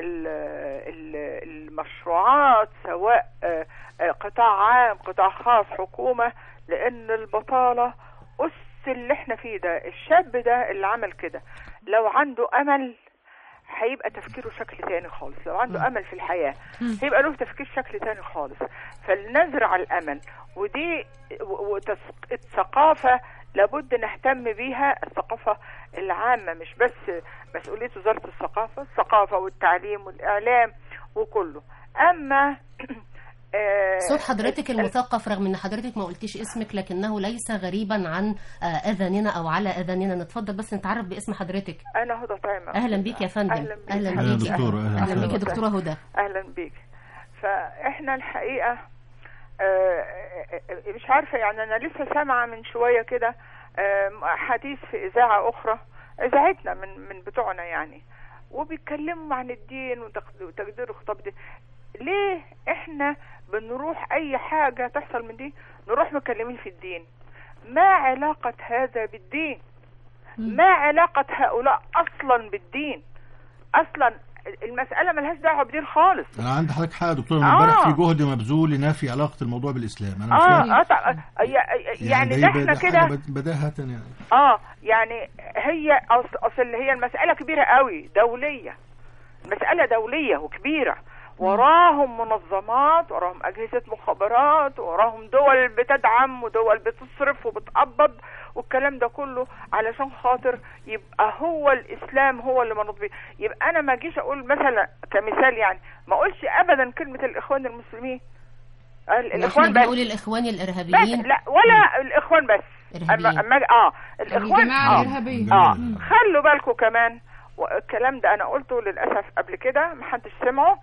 Speaker 9: المشروعات سواء آه قطاع عام قطاع خاص حكومة، لان البطالة أس اللي احنا فيه ده. الشاب ده اللي عمل كده لو عنده امل هيبقى تفكيره شكل تاني خالص. لو عنده امل في الحياة هيبقى له تفكير شكل تاني خالص. فلنزرع الامل، ودي الثقافة لابد نهتم بيها، الثقافة العامة مش بس مسؤولية وزارة الثقافة، الثقافة والتعليم والإعلام وكله. أما
Speaker 2: صوت حضرتك المثقف رغم ان حضرتك ما قلتيش اسمك لكنه ليس غريبا عن اذاننا او على اذاننا. نتفضل بس نتعرف باسم حضرتك.
Speaker 9: انا هدى طعيمة.
Speaker 2: اهلا بيك يا فندم.
Speaker 9: اهلا بيك
Speaker 2: اهلا
Speaker 9: يا
Speaker 2: بيك
Speaker 9: دكتورة.
Speaker 2: اهلا بيك يا دكتورة هدى.
Speaker 9: اهلا بيك. فاحنا الحقيقة مش عارفة، يعني انا لسه سامعة من شوية كده حديث في اذاعة اخرى، اذاعتنا من من بتوعنا يعني، وبيتكلموا عن الدين وتقدير خطاب الدين. ليه احنا بنروح اي حاجة تحصل من دي نروح مكلمين في الدين؟ ما علاقة هذا بالدين؟ ما علاقة هؤلاء اصلا بالدين؟ اصلا المسألة ملهاش دعوة بدين خالص.
Speaker 4: انا عندي حضرتك حاجة دكتور، امبارح آه. في جهد مبذول لنفي علاقة الموضوع بالاسلام. انا
Speaker 9: اه اه طبعا يعني, يعني ده احنا كده
Speaker 4: بداهة يعني
Speaker 9: اه يعني هي اصل هي المسألة كبيرة قوي، دولية، مسألة دولية وكبيرة، وراهم منظمات، وراهم أجهزة مخابرات، وراهم دول بتدعم ودول بتصرف وبتقبض والكلام ده كله علشان خاطر يبقى هو الإسلام هو اللي منوط بيه. يبقى أنا ما أجيش أقول مثلا كمثال، يعني ما أقولش أبدا كلمة الإخوان المسلمين،
Speaker 2: الإخوان بس، بنقول الإخوان الإرهابيين،
Speaker 9: لا ولا الإخوان بس، أما أما آه الإخوان
Speaker 3: الجماعة الإرهابية.
Speaker 9: آه خلوا بالكم كمان، والكلام ده أنا قلته للأسف قبل كده محدش سمعه.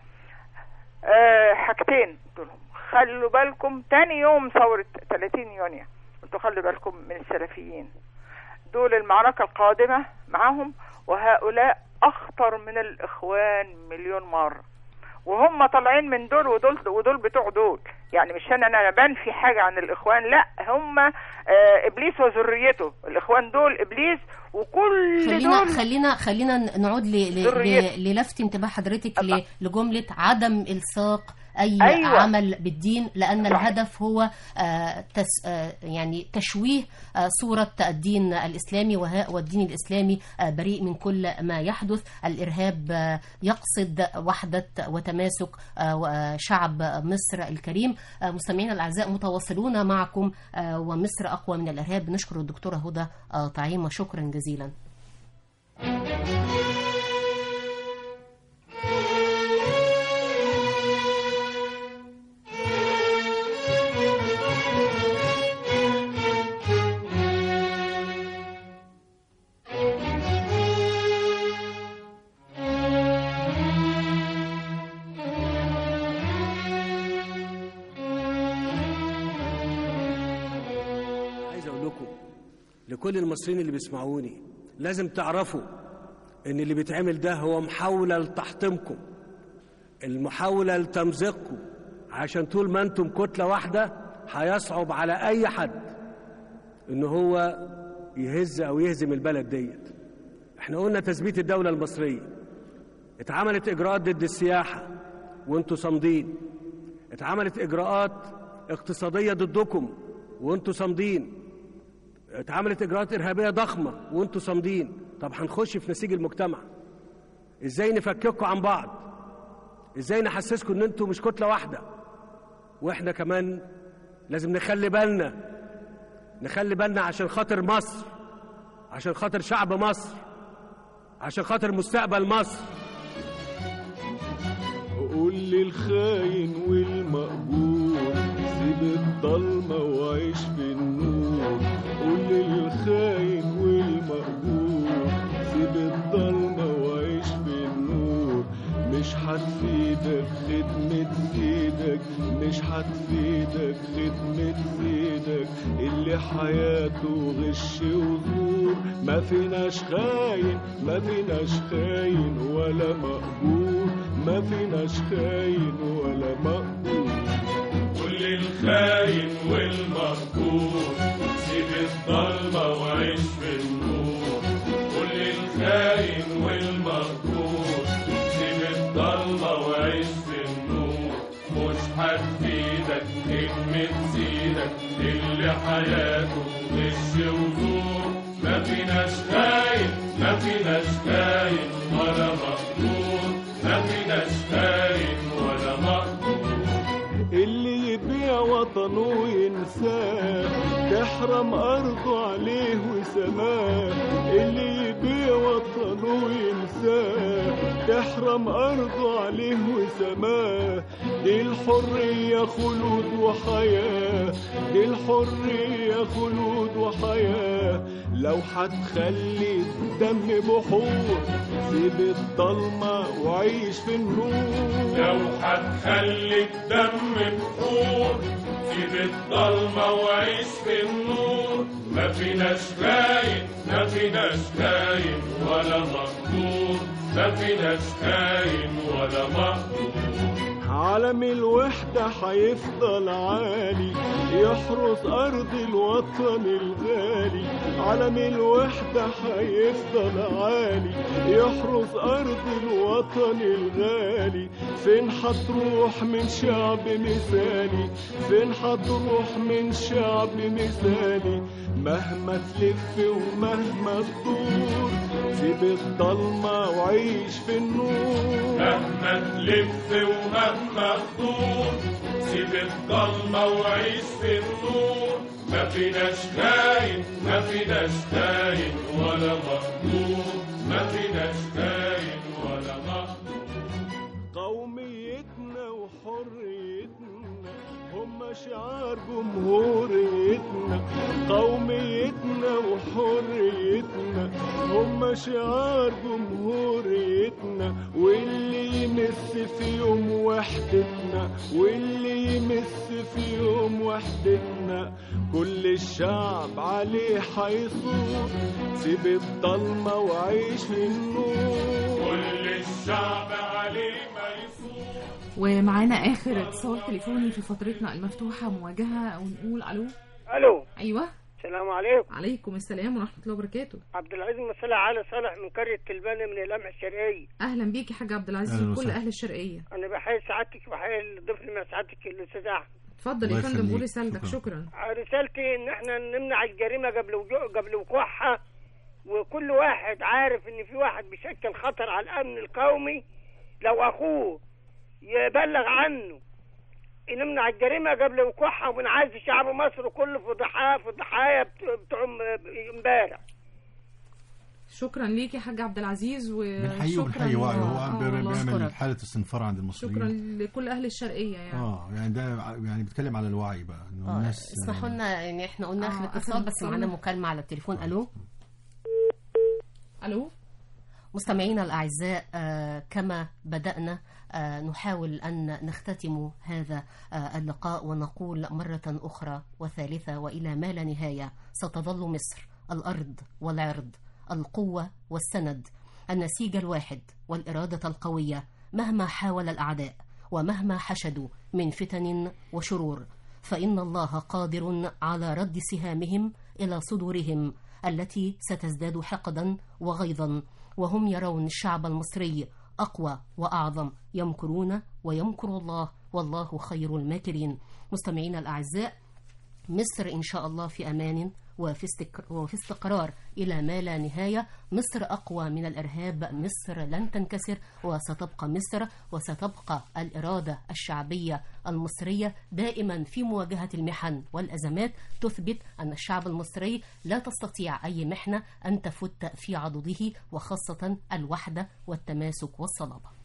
Speaker 9: أه حاجتين دولهم، خلوا بالكم تاني يوم ثورة ثلاثين يونيو انتوا خلوا بالكم من السلفيين دول، المعركة القادمة معاهم، وهؤلاء اخطر من الاخوان مليون مرة، وهم طالعين من دول ودول ودول بتوع دول. يعني مش انا انا بنفي حاجة عن الاخوان، لا هم آه ابليس وذريته. الاخوان دول ابليس وكل
Speaker 2: خلينا
Speaker 9: دول
Speaker 2: خلينا خلينا نعود للفت انتباه حضرتك لجملة عدم الصاق أي أيوة. عمل بالدين، لأن الهدف هو آه تس آه يعني تشويه آه صورة الدين الإسلامي، والدين الإسلامي آه بريء من كل ما يحدث. الإرهاب آه يقصد وحدة وتماسك آه شعب مصر الكريم. آه مستمعينا الأعزاء، متواصلون معكم آه ومصر أقوى من الإرهاب. نشكر الدكتورة هدى آه طعيمة، شكرا جزيلا.
Speaker 21: لكل المصريين اللي بيسمعوني، لازم تعرفوا إن اللي بيتعمل ده هو محاولة لتحطيمكم، المحاولة لتمزيقكم، عشان طول ما أنتم كتلة واحدة هيصعب على أي حد إن هو يهز أو يهزم البلد ديت. إحنا قلنا تثبيت الدولة المصرية، اتعملت إجراءات ضد السياحة وأنتم صامدين، اتعملت إجراءات اقتصادية ضدكم وأنتم صامدين، اتعملت إجراءات إرهابية ضخمة وأنتم صامدين. طب هنخش في نسيج المجتمع إزاي؟ نفككوا عن بعض، إزاي نحسسكم إن أنتم مش كتلة واحدة؟ وإحنا كمان لازم نخلي بالنا، نخلي بالنا عشان خاطر مصر، عشان خاطر شعب مصر، عشان خاطر مستقبل مصر.
Speaker 5: قول للخاين والمقبول سيب الضلمة وعيش في النور. قول للخاين والمقبول سيب الضلمة وعيش في النور. مش هتفيدك خدمة ايدك، مش هتفيدك خدمة ايدك اللي حياته غش وزور. ما فيناش خاين، ما فيناش خاين ولا مقبول، ما فيناش خاين ولا مقبول.
Speaker 13: كل الخاين والمقبول سيب الضلمة وعيش في النور. كل الخاين والمقبول سيب الضلمة وعيش في النور. مش هتفيدك خدمة سيدك اللي حياته غش وزور. ما فيناش خاين، ما فيناش خاين ولا مقبول، ما فيناش خاين ولا مقبول.
Speaker 5: اللي يبيع وطنه وينساه تحرم أرضه عليه وسماه. اللي يبيع وطنه وينساه تحرم أرضه عليه وسماه. دي الحرية خلود وحياة، دي الحرية خلود وحياة. لو هتخلي الدم بحور سيب الضلمة وعيش في النور.
Speaker 13: لو هتخلي الدم بحور سيب الضلمة وعيش في النور. ما فيناش خاين، ما فيناش خاين ولا مقدور، ما فيناش خاين ولا مقدور.
Speaker 5: عالم الوحدة هيفضل عالي يحرس أرض الوطن الغالي. عالم الوحدة هيفضل عالي يحرس أرض الوطن الغالي. فين هتروح من شعب مثالي، فين هتروح من شعب مثالي. مهما تلف ومهما تدور سيب الضلمة وعيش في النور.
Speaker 13: مهما تلف ومهما تدور سيب الضلمة وعيش في النور. ما فيناش خاين، ما فيناش خاين ولا مقدور، ما فيناش خاين ولا مقدور.
Speaker 5: قوميتنا وحريتنا هم شعار جمهوريتنا. قوميتنا وحريتنا هم شعار جمهوريتنا. واللي يمس في يوم وحدتنا، واللي يمس في يوم وحدتنا كل الشعب عليه حيصور. سيب الضلمة وعيش في النور.
Speaker 13: كل الشعب عليه ما يصور.
Speaker 3: ومعانا اخر اتصال تليفوني في فترتنا المفتوحه مواجهه ونقول الو.
Speaker 10: الو.
Speaker 3: ايوه.
Speaker 10: السلام عليكم.
Speaker 3: عليكم السلام ورحمه الله وبركاته.
Speaker 10: عبد العزيز مسألة علي صالح من قريه تلبانه من اللمع الشرقيه.
Speaker 3: اهلا بيك يا حاج عبد العزيز وكل اهل الشرقيه.
Speaker 10: انا بحيي سعادتك وبحيي الضيف اللي مع سعادتك الاستاذ احمد.
Speaker 3: اتفضل يا فندم قول رسالتك. شكرا.
Speaker 10: رسالتي ان احنا نمنع الجريمه قبل وجوع قبل وقوعها. وكل واحد عارف ان في واحد بيشكل خطر على الامن القومي لو اخوه يبلغ عنه. نمنع الجريمه قبل وقوعها ونعز شعب مصر كله في ضحايا في الضحايا بتوع امبارح.
Speaker 3: شكرا ليك يا حاج عبد العزيز
Speaker 4: بنحييه وبنحيي وعيه. هو بيعمل حاله استنفار عند المصريين.
Speaker 3: شكرا لكل اهل الشرقيه يعني.
Speaker 4: اه يعني ده يعني بيتكلم على الوعي بقى انه
Speaker 2: آه
Speaker 4: الناس.
Speaker 2: اسمحوا لنا يعني احنا قلنا اخر اتصال بس معانا مكالمه على التليفون. الو
Speaker 3: الو
Speaker 2: مستمعينا الأعزاء، آه كما بدأنا آه نحاول أن نختتم هذا آه اللقاء ونقول مرة أخرى وثالثة وإلى ما لا نهاية: ستظل مصر الأرض والعرض، القوة والسند، النسيج الواحد والإرادة القوية مهما حاول الأعداء ومهما حشدوا من فتن وشرور، فإن الله قادر على رد سهامهم إلى صدورهم التي ستزداد حقدا وغيظا، وهم يرون الشعب المصري أقوى وأعظم، يمكرون ويمكر الله والله خير الماكرين. مستمعينا الأعزاء، مصر إن شاء الله في أمان وفي وفي استقرار إلى ما لا نهاية. مصر أقوى من الإرهاب، مصر لن تنكسر وستبقى مصر، وستبقى الإرادة الشعبية المصرية دائما في مواجهة المحن والأزمات، تثبت أن الشعب المصري لا تستطيع أي محنة أن تفت في عضده، وخاصة الوحدة والتماسك والصلابة.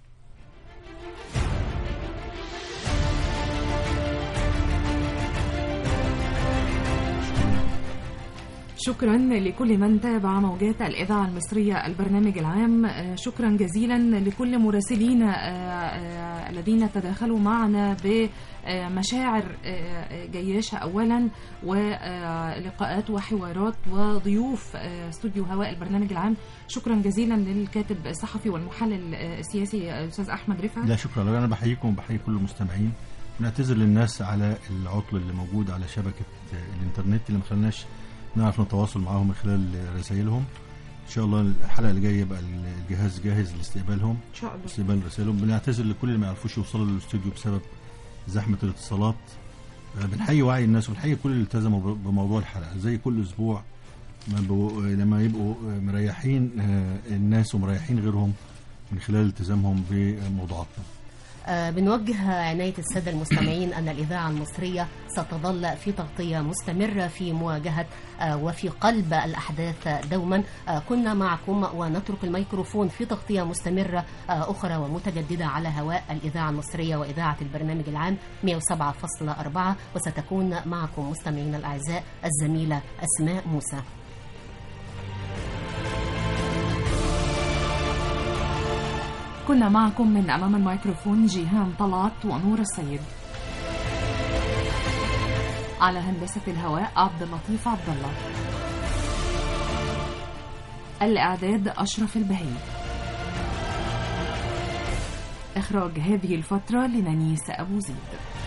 Speaker 3: شكرا لكل من تابع موجات الإذاعة المصرية البرنامج العام. شكرا جزيلا لكل مراسلين الذين تداخلوا معنا بمشاعر جياشة أولا، ولقاءات وحوارات وضيوف استوديو هواء البرنامج العام. شكرا جزيلا للكاتب الصحفي والمحلل السياسي الأستاذ أحمد رفعت.
Speaker 4: لا شكرا لك، أنا بحييكم وبحيي كل المستمعين. نعتذر للناس على العطل اللي موجود على شبكة الإنترنت اللي مخلناش نعرف نتواصل معهم من خلال رسائلهم. ان شاء الله الحلقه اللي جايه يبقى الجهاز جاهز لاستقبالهم ان شاء الله، استقبال رسائلهم. بنعتذر لكل اللي ما يعرفوش يوصلوا للاستوديو بسبب زحمه الاتصالات. بنحيي وعي الناس وبنحيي كل اللي التزموا بموضوع الحلقه زي كل اسبوع، لما يبقوا مريحين الناس ومريحين غيرهم من خلال التزامهم بموضوعاتنا.
Speaker 2: آه بنوجه عناية السادة المستمعين أن الإذاعة المصرية ستظل في تغطية مستمرة في مواجهة آه وفي قلب الأحداث دوما. آه كنا معكم ونترك الميكروفون في تغطية مستمرة آه أخرى ومتجددة على هواء الإذاعة المصرية وإذاعة البرنامج العام مئة وسبعة فاصلة أربعة، وستكون معكم مستمعين الأعزاء الزميلة أسماء موسى.
Speaker 3: كنا معكم من أمام الميكروفون جيهان طلعت ونور السيد، على هندسة الهواء عبد اللطيف عبد الله، الإعداد أشرف البهي، إخراج هذه الفترة لنانيس أبو زيد.